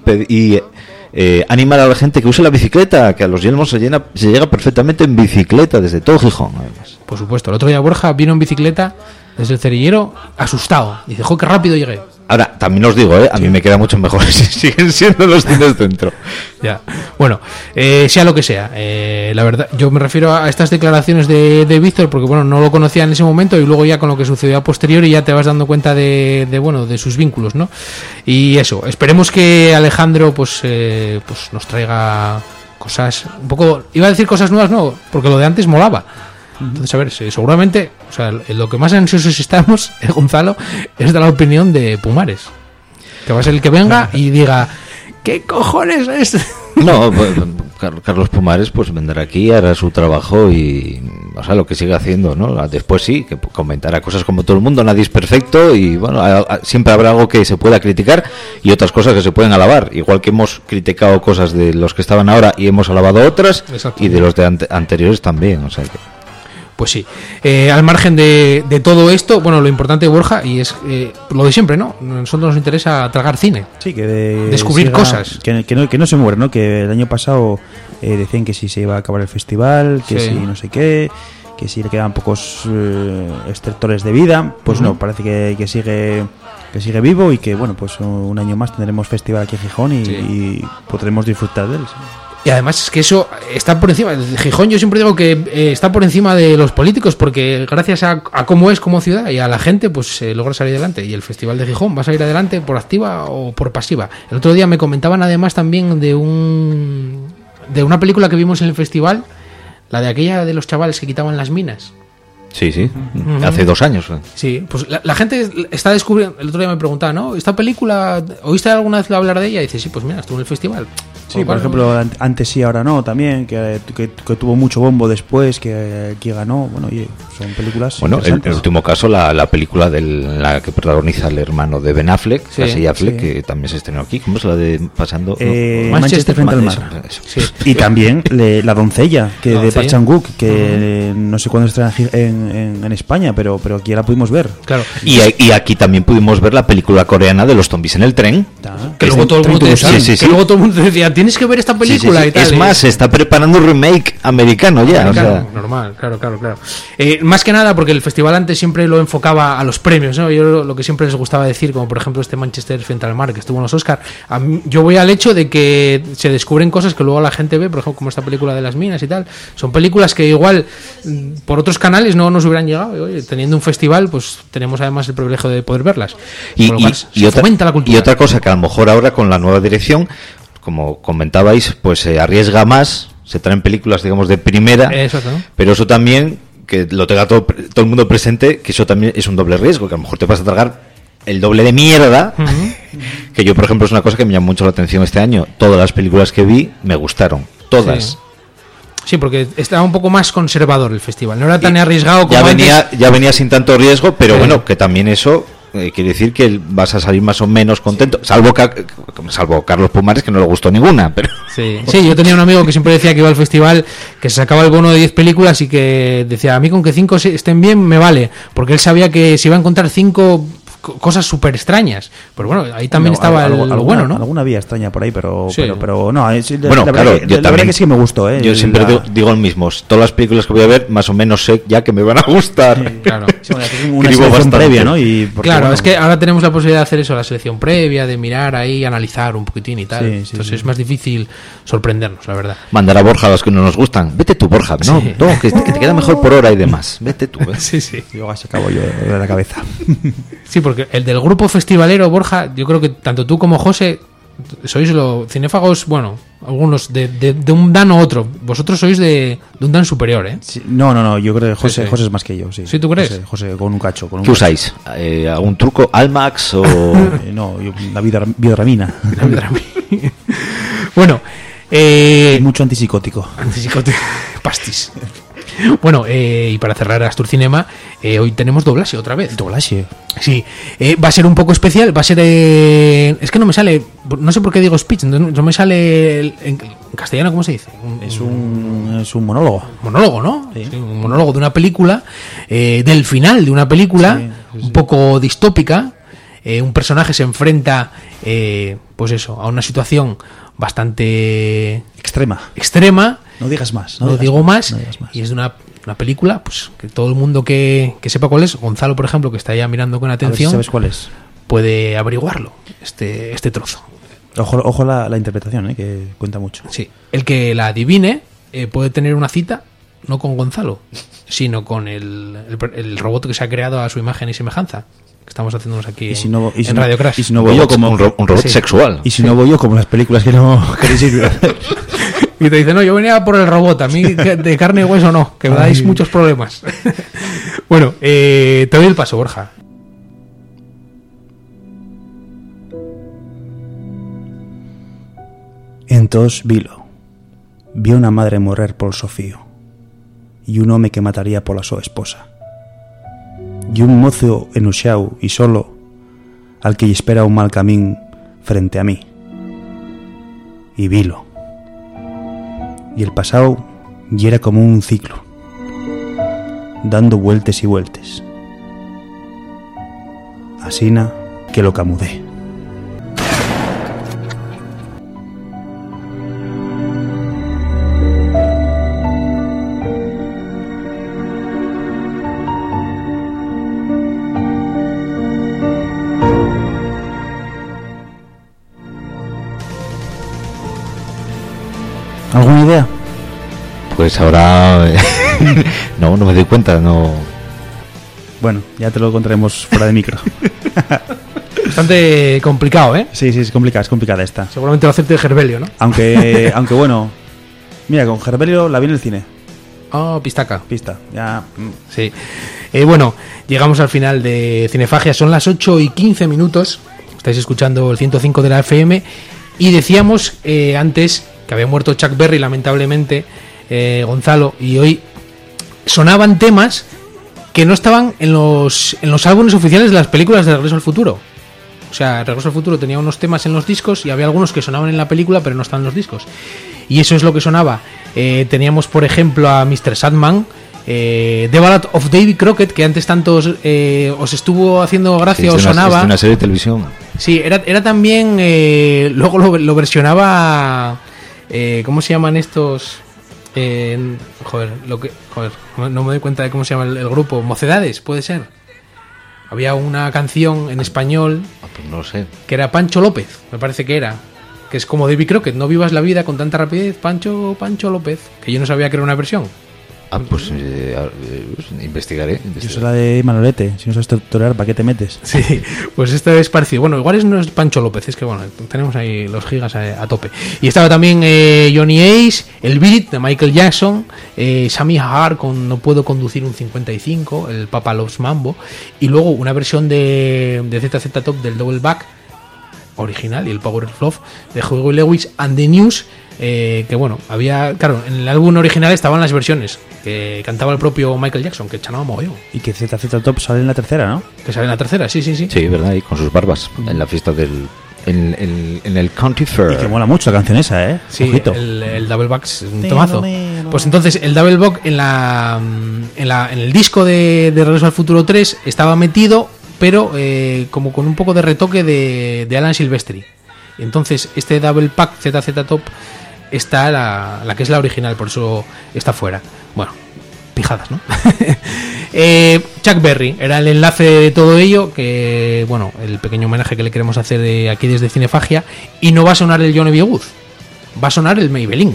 animar a la gente que use la bicicleta, que a los Yelmos se llega perfectamente en bicicleta desde todo Gijón, además. Por supuesto, el otro día Borja vino en bicicleta desde el Cerillero asustado, y dice, qué rápido llegué. Ahora, también os digo, a mí me queda mucho mejor si siguen siendo los cines dentro. Ya, bueno, sea lo que sea, la verdad, yo me refiero a estas declaraciones de Víctor, porque bueno, no lo conocía en ese momento, y luego ya con lo que sucedió a posteriori ya te vas dando cuenta de sus vínculos, ¿no? Y eso, esperemos que Alejandro pues nos traiga cosas un poco, iba a decir cosas nuevas, no, porque lo de antes molaba. Entonces, a ver, seguramente, o sea, lo que más ansiosos estamos, Gonzalo, es de la opinión de Pumares. Que va a ser el que venga y diga, ¿qué cojones es? No, pues, Carlos Pumares pues vendrá aquí, hará su trabajo y, o sea, lo que sigue haciendo, ¿no? Después sí, que comentará cosas como todo el mundo, nadie es perfecto y, bueno, siempre habrá algo que se pueda criticar y otras cosas que se pueden alabar. Igual que hemos criticado cosas de los que estaban ahora y hemos alabado otras, y de los de anteriores también, o sea que... Pues sí, al margen de todo esto, bueno, lo importante de Borja, y es lo de siempre, ¿no? A nosotros nos interesa tragar cine. Sí, que descubrir cosas. Que no se muere, ¿no? Que el año pasado decían que si se iba a acabar el festival, que si no sé qué, que si le quedaban pocos extractores de vida. Pues no, parece que sigue vivo y que, bueno, pues un año más tendremos festival aquí en Gijón y podremos disfrutar de él. ¿Sí? Y además es que eso está por encima. El Gijón, yo siempre digo que está por encima de los políticos, porque gracias a cómo es como ciudad y a la gente, pues logra salir adelante. Y el Festival de Gijón va a salir adelante por activa o por pasiva. El otro día me comentaban además también de una película que vimos en el festival, la de aquella de los chavales que quitaban las minas. Sí, hace 2 años. Sí, pues la gente está descubriendo. El otro día me preguntaba, ¿no? ¿Esta película, oíste alguna vez hablar de ella? Y dice, sí, pues mira, estuvo en el festival. Sí, por ejemplo, antes sí, ahora no, también, que tuvo mucho bombo después, que ganó. Bueno, oye, son películas. Bueno, en el último caso, la película la que protagoniza el hermano de Ben Affleck, Casey Affleck, que también se estrenó aquí. ¿Cómo es la de pasando? Manchester frente al mar. Sí. Y también La doncella, de Park Chan-wook, que no sé cuándo estrena en España, pero aquí ya la pudimos ver. Claro. Y aquí también pudimos ver la película coreana de los zombies en el tren. Que luego todo el mundo que luego todo el mundo decía, tienes que ver esta película y tal. Es más, se está preparando un remake americano ya. Americano, normal, claro. Más que nada porque el festival antes siempre lo enfocaba a los premios, ¿no? Yo lo que siempre les gustaba decir, como por ejemplo este Manchester frente al mar que estuvo en los Oscar, yo voy al hecho de que se descubren cosas que luego la gente ve, por ejemplo como esta película de las minas y tal. Son películas que igual por otros canales no nos hubieran llegado, y oye, teniendo un festival pues tenemos además el privilegio de poder verlas. Y otra cosa que a lo mejor ahora con la nueva dirección, como comentabais, pues se arriesga más, se traen películas digamos de primera, ¿no? Pero eso también, que lo tenga todo el mundo presente, que eso también es un doble riesgo, que a lo mejor te vas a tragar el doble de mierda. Que yo por ejemplo es una cosa que me llamó mucho la atención este año. Todas las películas que vi me gustaron, todas. Sí, porque estaba un poco más conservador el festival, no era tan arriesgado como ya venía sin tanto riesgo, pero bueno, que también eso quiere decir que vas a salir más o menos contento, salvo Carlos Pumares, que no le gustó ninguna, pero sí, yo tenía un amigo que siempre decía que iba al festival, que se sacaba el bono de 10 películas y que decía, a mí con que 5 estén bien me vale, porque él sabía que se iba a encontrar 5 cosas súper extrañas. Pero bueno, ahí también estaba lo bueno, ¿no? Alguna vía extraña por ahí, pero no. La verdad que sí me gustó, Yo siempre digo el mismo. Todas las películas que voy a ver, más o menos sé ya que me van a gustar. Sí, claro. Una selección previa, ¿no? Es que ahora tenemos la posibilidad de hacer eso, la selección previa, de mirar ahí, analizar un poquitín y tal. Entonces es más difícil sorprendernos, la verdad. Mandar a Borja a los que no nos gustan. Vete tú, Borja. No, que te queda mejor por hora y demás. Vete tú. Sí. Yo se acabo yo de la cabeza. Sí, porque el del grupo festivalero, Borja, yo creo que tanto tú como José sois los cinéfagos, bueno, algunos de un dan o otro. Vosotros sois de un dan superior, ¿eh? Sí, no, yo creo que José es más que yo, sí. ¿Sí, tú crees? José con un cacho. ¿Qué usáis? ¿Algún truco? ¿Almax o...? No, la biodramina. Bueno, mucho antipsicótico. Pastis. Bueno, y para cerrar Astur Cinema, hoy tenemos doblaje otra vez. ¿Doblaje? Sí, va a ser un poco especial, va a ser... es que no me sale, no sé por qué digo speech, no me sale en castellano, ¿cómo se dice? Es un monólogo. Monólogo, ¿no? Sí. Sí, un monólogo de una película, del final de una película, un poco distópica. Un personaje se enfrenta, pues eso, a una situación bastante... Extrema. No digas más. No digo más. Y es de una película, pues que todo el mundo que sepa cuál es, Gonzalo, por ejemplo, que está ya mirando con atención, a ver si sabes cuál es, puede averiguarlo, este trozo. Ojo la interpretación, que cuenta mucho. Sí, el que la adivine puede tener una cita, no con Gonzalo, sino con el robot que se ha creado a su imagen y semejanza. Estamos haciéndonos aquí en Radio Crash. Y si no voy yo como un robot sexual. Y si no voy yo como las películas que no queréis ir. Y te dice, no, yo venía por el robot, a mí de carne y hueso no, que me dais muchos problemas. Bueno, te doy el paso, Borja. Entonces vio una madre morrer por Sofío y un home que mataría por la su esposa. Y un mozo enoxao y solo al que lle espera un mal camín frente a mí. Y vilo. Y el pasado y era como un ciclo, dando vueltas y vueltas. Asina que lo camudé. ¿Alguna idea? Pues ahora no me doy cuenta, no. Bueno, ya te lo contaremos fuera de micro. Bastante complicado, ¿eh? Sí, es complicada esta. Seguramente lo acepte Gerbelio, ¿no? Aunque bueno, mira, con Gerbelio la vi en el cine. Pista, ya. Sí. Bueno, llegamos al final de Cinefagia, son las 8:15. Estáis escuchando el 105 de la FM y decíamos antes que había muerto Chuck Berry, lamentablemente, Gonzalo, y hoy sonaban temas que no estaban en los álbumes oficiales de las películas de Regreso al Futuro. O sea, Regreso al Futuro tenía unos temas en los discos y había algunos que sonaban en la película pero no estaban en los discos. Y eso es lo que sonaba. Teníamos, por ejemplo, a Mr. Sandman, The Ballad of Davy Crockett, que antes tanto os estuvo haciendo gracia, os sonaba. Es una serie de televisión. Sí, era también... luego lo versionaba... ¿cómo se llaman estos...? No me doy cuenta de cómo se llama el grupo. Mocedades, puede ser. Había una canción en español... pues no sé. Que era Pancho López, me parece que era. Que es como Davy Crockett, no vivas la vida con tanta rapidez, Pancho López. Que yo no sabía que era una versión. Pues investigaré. Yo soy la de Manolete. Si no sabes tutorial, ¿para qué te metes? Sí, pues esto es parecido. Bueno, igual no es Pancho López, es que bueno, tenemos ahí los gigas a tope. Y estaba también Johnny Ace, el Beat de Michael Jackson, Sammy Hagar con No Puedo Conducir un 55, el Papa Loves Mambo, y luego una versión de ZZ Top del Double Back original y el Power of Love de Hugo Lewis and the News. Que bueno, había, claro, en el álbum original estaban las versiones que cantaba el propio Michael Jackson, que chanaba mogollón. Y que ZZ Top sale en la tercera, ¿no? Que sale en la tercera, sí. Sí, verdad, y con sus barbas en la fiesta en el County Fair. Y que mola mucho la canción esa, ¿eh? Sí, el Double Back es un tomazo. Pues entonces el Double Back en el disco de Regreso al Futuro 3 estaba metido, pero como con un poco de retoque de Alan Silvestri. Entonces este Double Pack ZZ Top está la que es la original, por eso está fuera. Bueno, pijadas, ¿no? Chuck Berry era el enlace de todo ello, que bueno, el pequeño homenaje que le queremos hacer aquí desde Cinefagia. Y no va a sonar el Johnny B. Good, va a sonar el Maybelline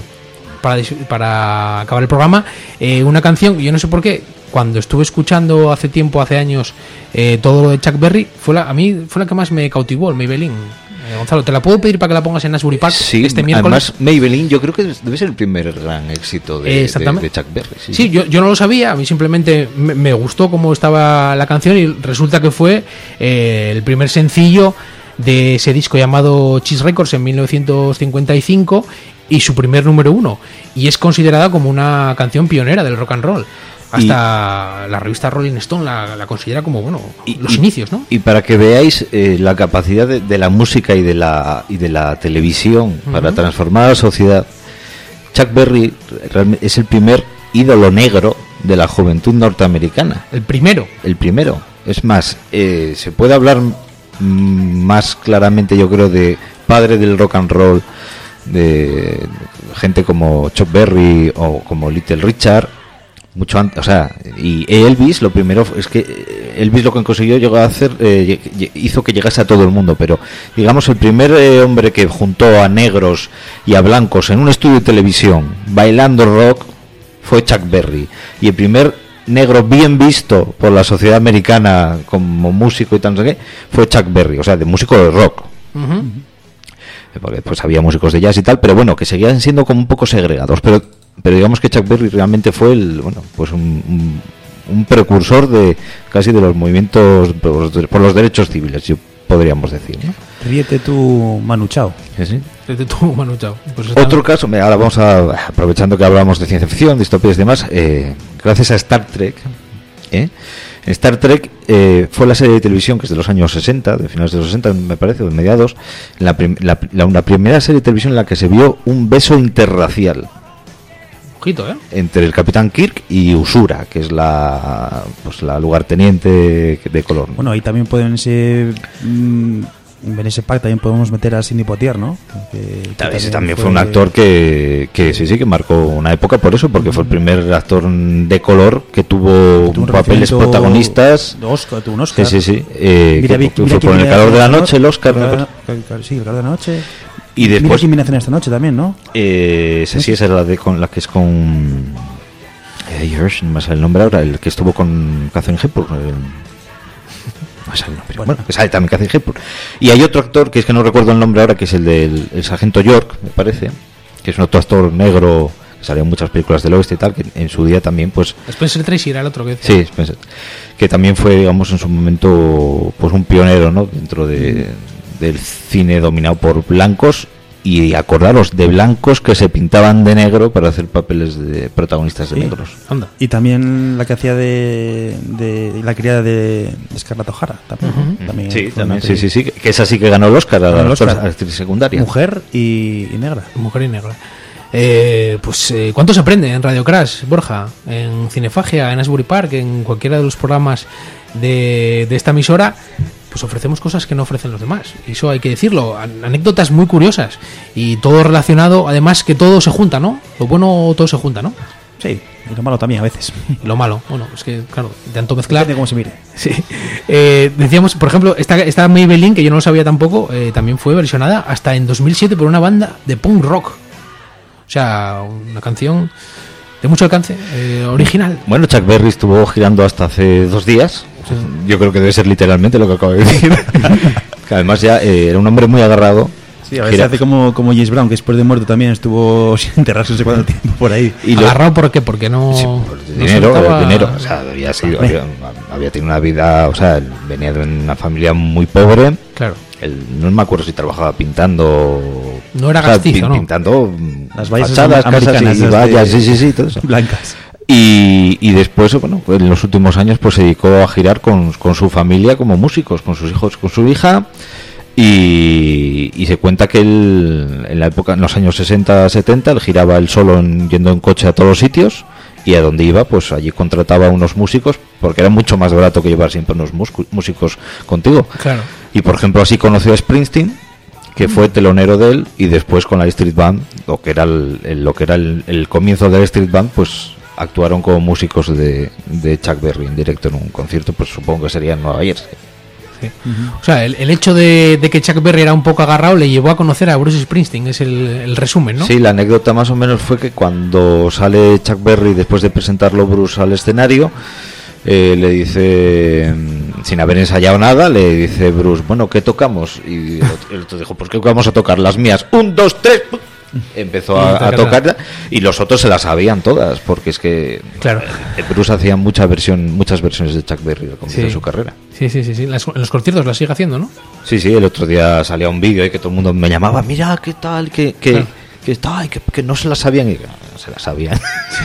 para acabar el programa. Una canción, yo no sé por qué, cuando estuve escuchando hace años todo lo de Chuck Berry, a mí fue la que más me cautivó, el Maybelline. Gonzalo, ¿te la puedo pedir para que la pongas en Asbury Park este miércoles? Además Maybelline yo creo que debe ser el primer gran éxito de Chuck Berry. Sí, yo no lo sabía, a mí simplemente me gustó cómo estaba la canción y resulta que fue el primer sencillo de ese disco llamado Cheese Records en 1955 y su primer número 1, y es considerada como una canción pionera del rock and roll. Hasta la revista Rolling Stone la considera como, bueno, los inicios, ¿no? Y para que veáis la capacidad de la música y de la televisión para transformar a la sociedad, Chuck Berry es el primer ídolo negro de la juventud norteamericana. El primero. Es más, se puede hablar más claramente, yo creo, de padre del rock and roll, de gente como Chuck Berry o como Little Richard, mucho antes, o sea, y Elvis, lo primero es que Elvis lo que consiguió llegó a hacer, hizo que llegase a todo el mundo, pero digamos el primer hombre que juntó a negros y a blancos en un estudio de televisión bailando rock fue Chuck Berry, y el primer negro bien visto por la sociedad americana como músico y tal, no sé qué, fue Chuck Berry, o sea, de músico de rock. Porque pues había músicos de jazz y tal, pero bueno, que seguían siendo como un poco segregados, pero digamos que Chuck Berry realmente fue un precursor de casi de los movimientos por los derechos civiles, podríamos decir, ¿no? Ríete tú, Manu Chao. ¿Sí? Ríete tú, Manu Chao. Pues otro caso, ahora vamos aprovechando que hablamos de ciencia ficción, distopías y demás, gracias a Star Trek, Star Trek fue la serie de televisión que es de los años 60, de finales de los 60 me parece, o de mediados, la primera serie de televisión en la que se vio un beso interracial. Entre el Capitán Kirk y Usura, que es la lugarteniente de color. Bueno, ahí también pueden en ese pack también podemos meter a Sidney Poitier, ¿no? Que también fue un actor que marcó una época por eso, porque fue el primer actor de color que tuvo papeles protagonistas. Tuvo un Oscar. Sí. Fue por El calor de la noche, el Oscar. Sí, El calor de la noche. Y después Mira quién esta noche también, ¿no? Esa es la que es con no me sale el nombre ahora, el que estuvo con Catherine Hepburn. No sale el nombre. Bueno, que sale también Catherine Hepburn. Y hay otro actor que es que no recuerdo el nombre ahora, que es el del sargento York, me parece, que es un otro actor negro que salió en muchas películas del oeste y tal, que en su día también pues Spencer Tracy era el otro que decía. Sí, Spencer, que también fue, digamos, en su momento pues un pionero, ¿no? Dentro del cine dominado por blancos, y acordaros de blancos que se pintaban de negro para hacer papeles de protagonistas de negros. Anda. Y también la que hacía de la criada de Scarlett O'Hara también. Sí, también, sí, que esa sí que ganó el Oscar a la actriz secundaria. Mujer y negra. Mujer y negra. ¿Cuánto se aprende en Radio Crash, Borja? En Cinefagia, en Asbury Park, en cualquiera de los programas de esta emisora. pues ofrecemos cosas que no ofrecen los demás. Y eso hay que decirlo, anécdotas muy curiosas. Y todo relacionado, además que todo se junta, ¿no? Lo bueno todo se junta, ¿no? Sí, y lo malo también a veces. Y lo malo, bueno, es que claro, de tanto mezclar. Depende de cómo se mire. Sí. Decíamos, por ejemplo, esta Maybelline, que yo no lo sabía tampoco, también fue versionada hasta en 2007 por una banda de punk rock. O sea, una canción de mucho alcance, original. Bueno, Chuck Berry estuvo girando hasta hace 2 días. Sí. Yo creo que debe ser literalmente lo que acabo de decir. Que además ya era un hombre muy agarrado. Sí, a veces hace como James Brown, que después de muerto también estuvo sin enterrarse no sé cuánto tiempo por ahí. Y ¿agarrado por qué? Porque no... Sí, por dinero, o sea, había tenido una vida, o sea, venía de una familia muy pobre. Claro. No me acuerdo si trabajaba pintando... No era gastizo, ¿no? Pintando las vallas fachadas, casas y vallas, sí, todo eso. Blancas. Y después, bueno, pues en los últimos años pues se dedicó a girar con su familia como músicos, con sus hijos, con su hija. Y se cuenta que él, en la época, en los años 60-70, él giraba él solo yendo en coche a todos los sitios, y a donde iba, pues allí contrataba unos músicos, porque era mucho más barato que llevar siempre unos músicos contigo. Claro. Y por ejemplo, así conoció a Springsteen, que fue telonero de él, y después con la Street Band, lo que era el comienzo de la Street Band, pues actuaron como músicos de Chuck Berry en directo en un concierto, pues supongo que sería en Nueva Jersey. Sí. O sea, el hecho de que Chuck Berry era un poco agarrado le llevó a conocer a Bruce Springsteen, es el resumen, ¿no? Sí, la anécdota más o menos fue que cuando sale Chuck Berry, después de presentarlo Bruce al escenario, le dice, sin haber ensayado nada, le dice Bruce, bueno, ¿qué tocamos? Y el otro dijo, pues ¿qué vamos a tocar? Las mías, 1, 2, 3... Empezó a tocarla y los otros se las sabían todas, porque es que claro. Bruce hacía muchas versiones de Chuck Berry al comienzo de su carrera. Sí. En los conciertos las sigue haciendo, ¿no? Sí, el otro día salía un vídeo y que todo el mundo me llamaba, mira, ¿qué tal? Que no se las sabían, y no se las sabían.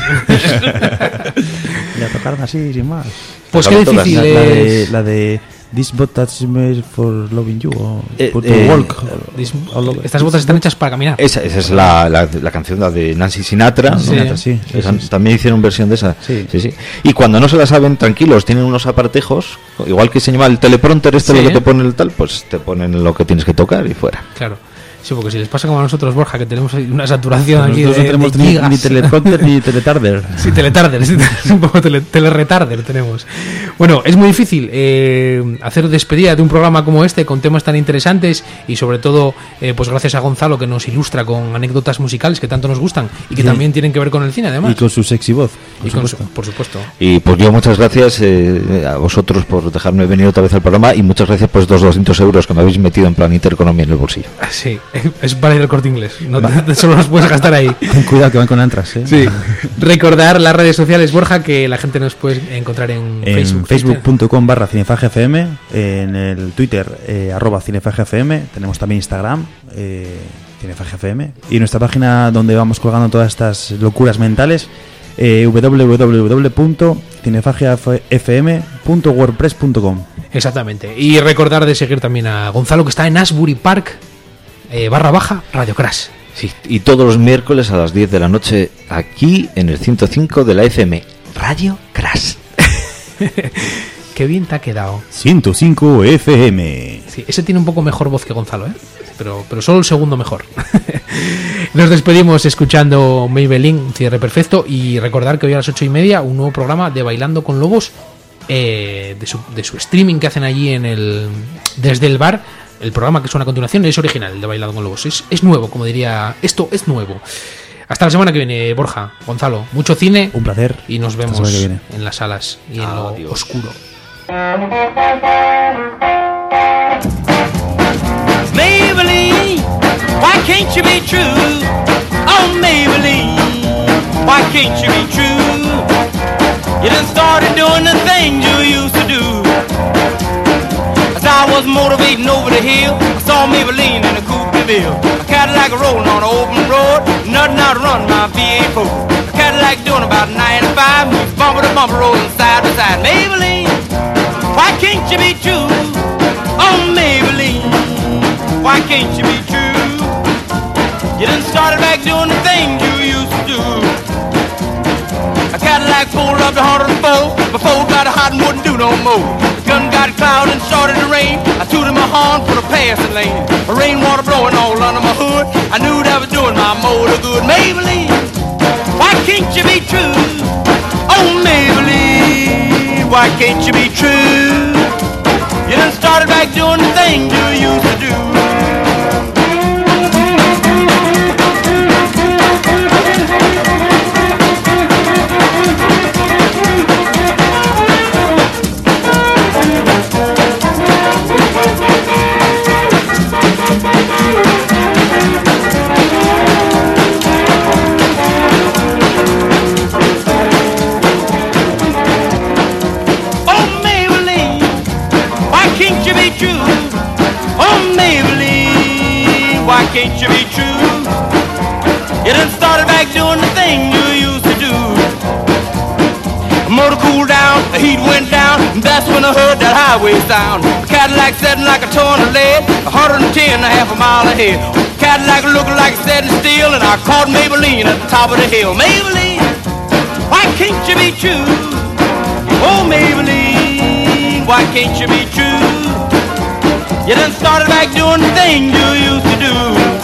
La tocaron así, sin más. Pues qué difícil la de These botas made for loving you, o to walk. Estas botas están hechas para caminar. Esa es la canción de Nancy Sinatra. Sí. También hicieron versión de esa. Sí. Y cuando no se la saben, tranquilos, tienen unos apartejos, igual que se llama el teleprompter, lo que te pone el tal, pues te ponen lo que tienes que tocar y fuera. Claro. Sí, porque si les pasa como a nosotros, Borja, que tenemos una saturación aquí nosotros no tenemos ni teleprompter ni teletarder. Sí, teletarder, sí, un poco teleretarder tenemos. Bueno, es muy difícil hacer despedida de un programa como este con temas tan interesantes y sobre todo, pues gracias a Gonzalo, que nos ilustra con anécdotas musicales que tanto nos gustan y que también tienen que ver con el cine, además. Y con su sexy voz, por supuesto. Y pues yo muchas gracias a vosotros por dejarme venir otra vez al programa, y muchas gracias por estos 200 euros que me habéis metido en plan Intereconomía en el bolsillo. Sí. Es para ir al Corte Inglés, no solo los puedes gastar ahí. Ten cuidado que van con Antras, ¿eh? Sí. Recordar las redes sociales, Borja, que la gente nos puede encontrar en Facebook. Facebook.com/cinefagfm, en el Twitter @cinefagfm, tenemos también Instagram cinefagfm, y nuestra página donde vamos colgando todas estas locuras mentales, www.cinefagiafm.wordpress.com. Exactamente. Y recordar de seguir también a Gonzalo, que está en Asbury Park /Radio Crash. Sí, y todos los miércoles a las 10 de la noche aquí en el 105 de la FM Radio Crash. Qué bien te ha quedado. 105 FM. Sí, ese tiene un poco mejor voz que Gonzalo, pero solo el segundo mejor. Nos despedimos escuchando Maybelline, un cierre perfecto, y recordar que hoy a las 8:30 un nuevo programa de Bailando con Lobos, de su streaming que hacen allí desde el bar. El programa que suena a continuación es original, el de Bailando con Lobos. Es nuevo, como diría. Esto es nuevo. Hasta la semana que viene, Borja, Gonzalo. Mucho cine. Un placer. Y nos vemos en las salas y en lo oscuro. Maybelline, why can't you be true? Oh, Maybelline, why can't you be true? You done started doing the things you used to do. As I was motivating over the hill, I saw Maybelline in a coupe de ville. A Cadillac rolling on an open road, nothing out to run my V8 4. A Cadillac doing about 95, moves bumper to bumper, rolling side to side. Maybelline, why can't you be true? Oh, Maybelline, why can't you be true? You done started back doing the things you used to do. A Cadillac pulled up to 104, before got hot and wouldn't do no more. The gun got cloud. loud and started to rain. I tooted my horn for the passing lane. Rainwater blowing all under my hood. I knew that was doing my motor good. Maybelline, why can't you be true? Oh, Maybelline, why can't you be true? You done started back doing the thing you used to do. Can't you be true? You done started back doing the thing you used to do. The motor cooled down, the heat went down, and that's when I heard that highway sound. The Cadillac setting like a ton of lead, 110 a half a mile ahead. Cadillac looking like setting steel, and I caught Maybelline at the top of the hill. Maybelline, why can't you be true? Oh, Maybelline, why can't you be true? You done started back doing the thing you used to do.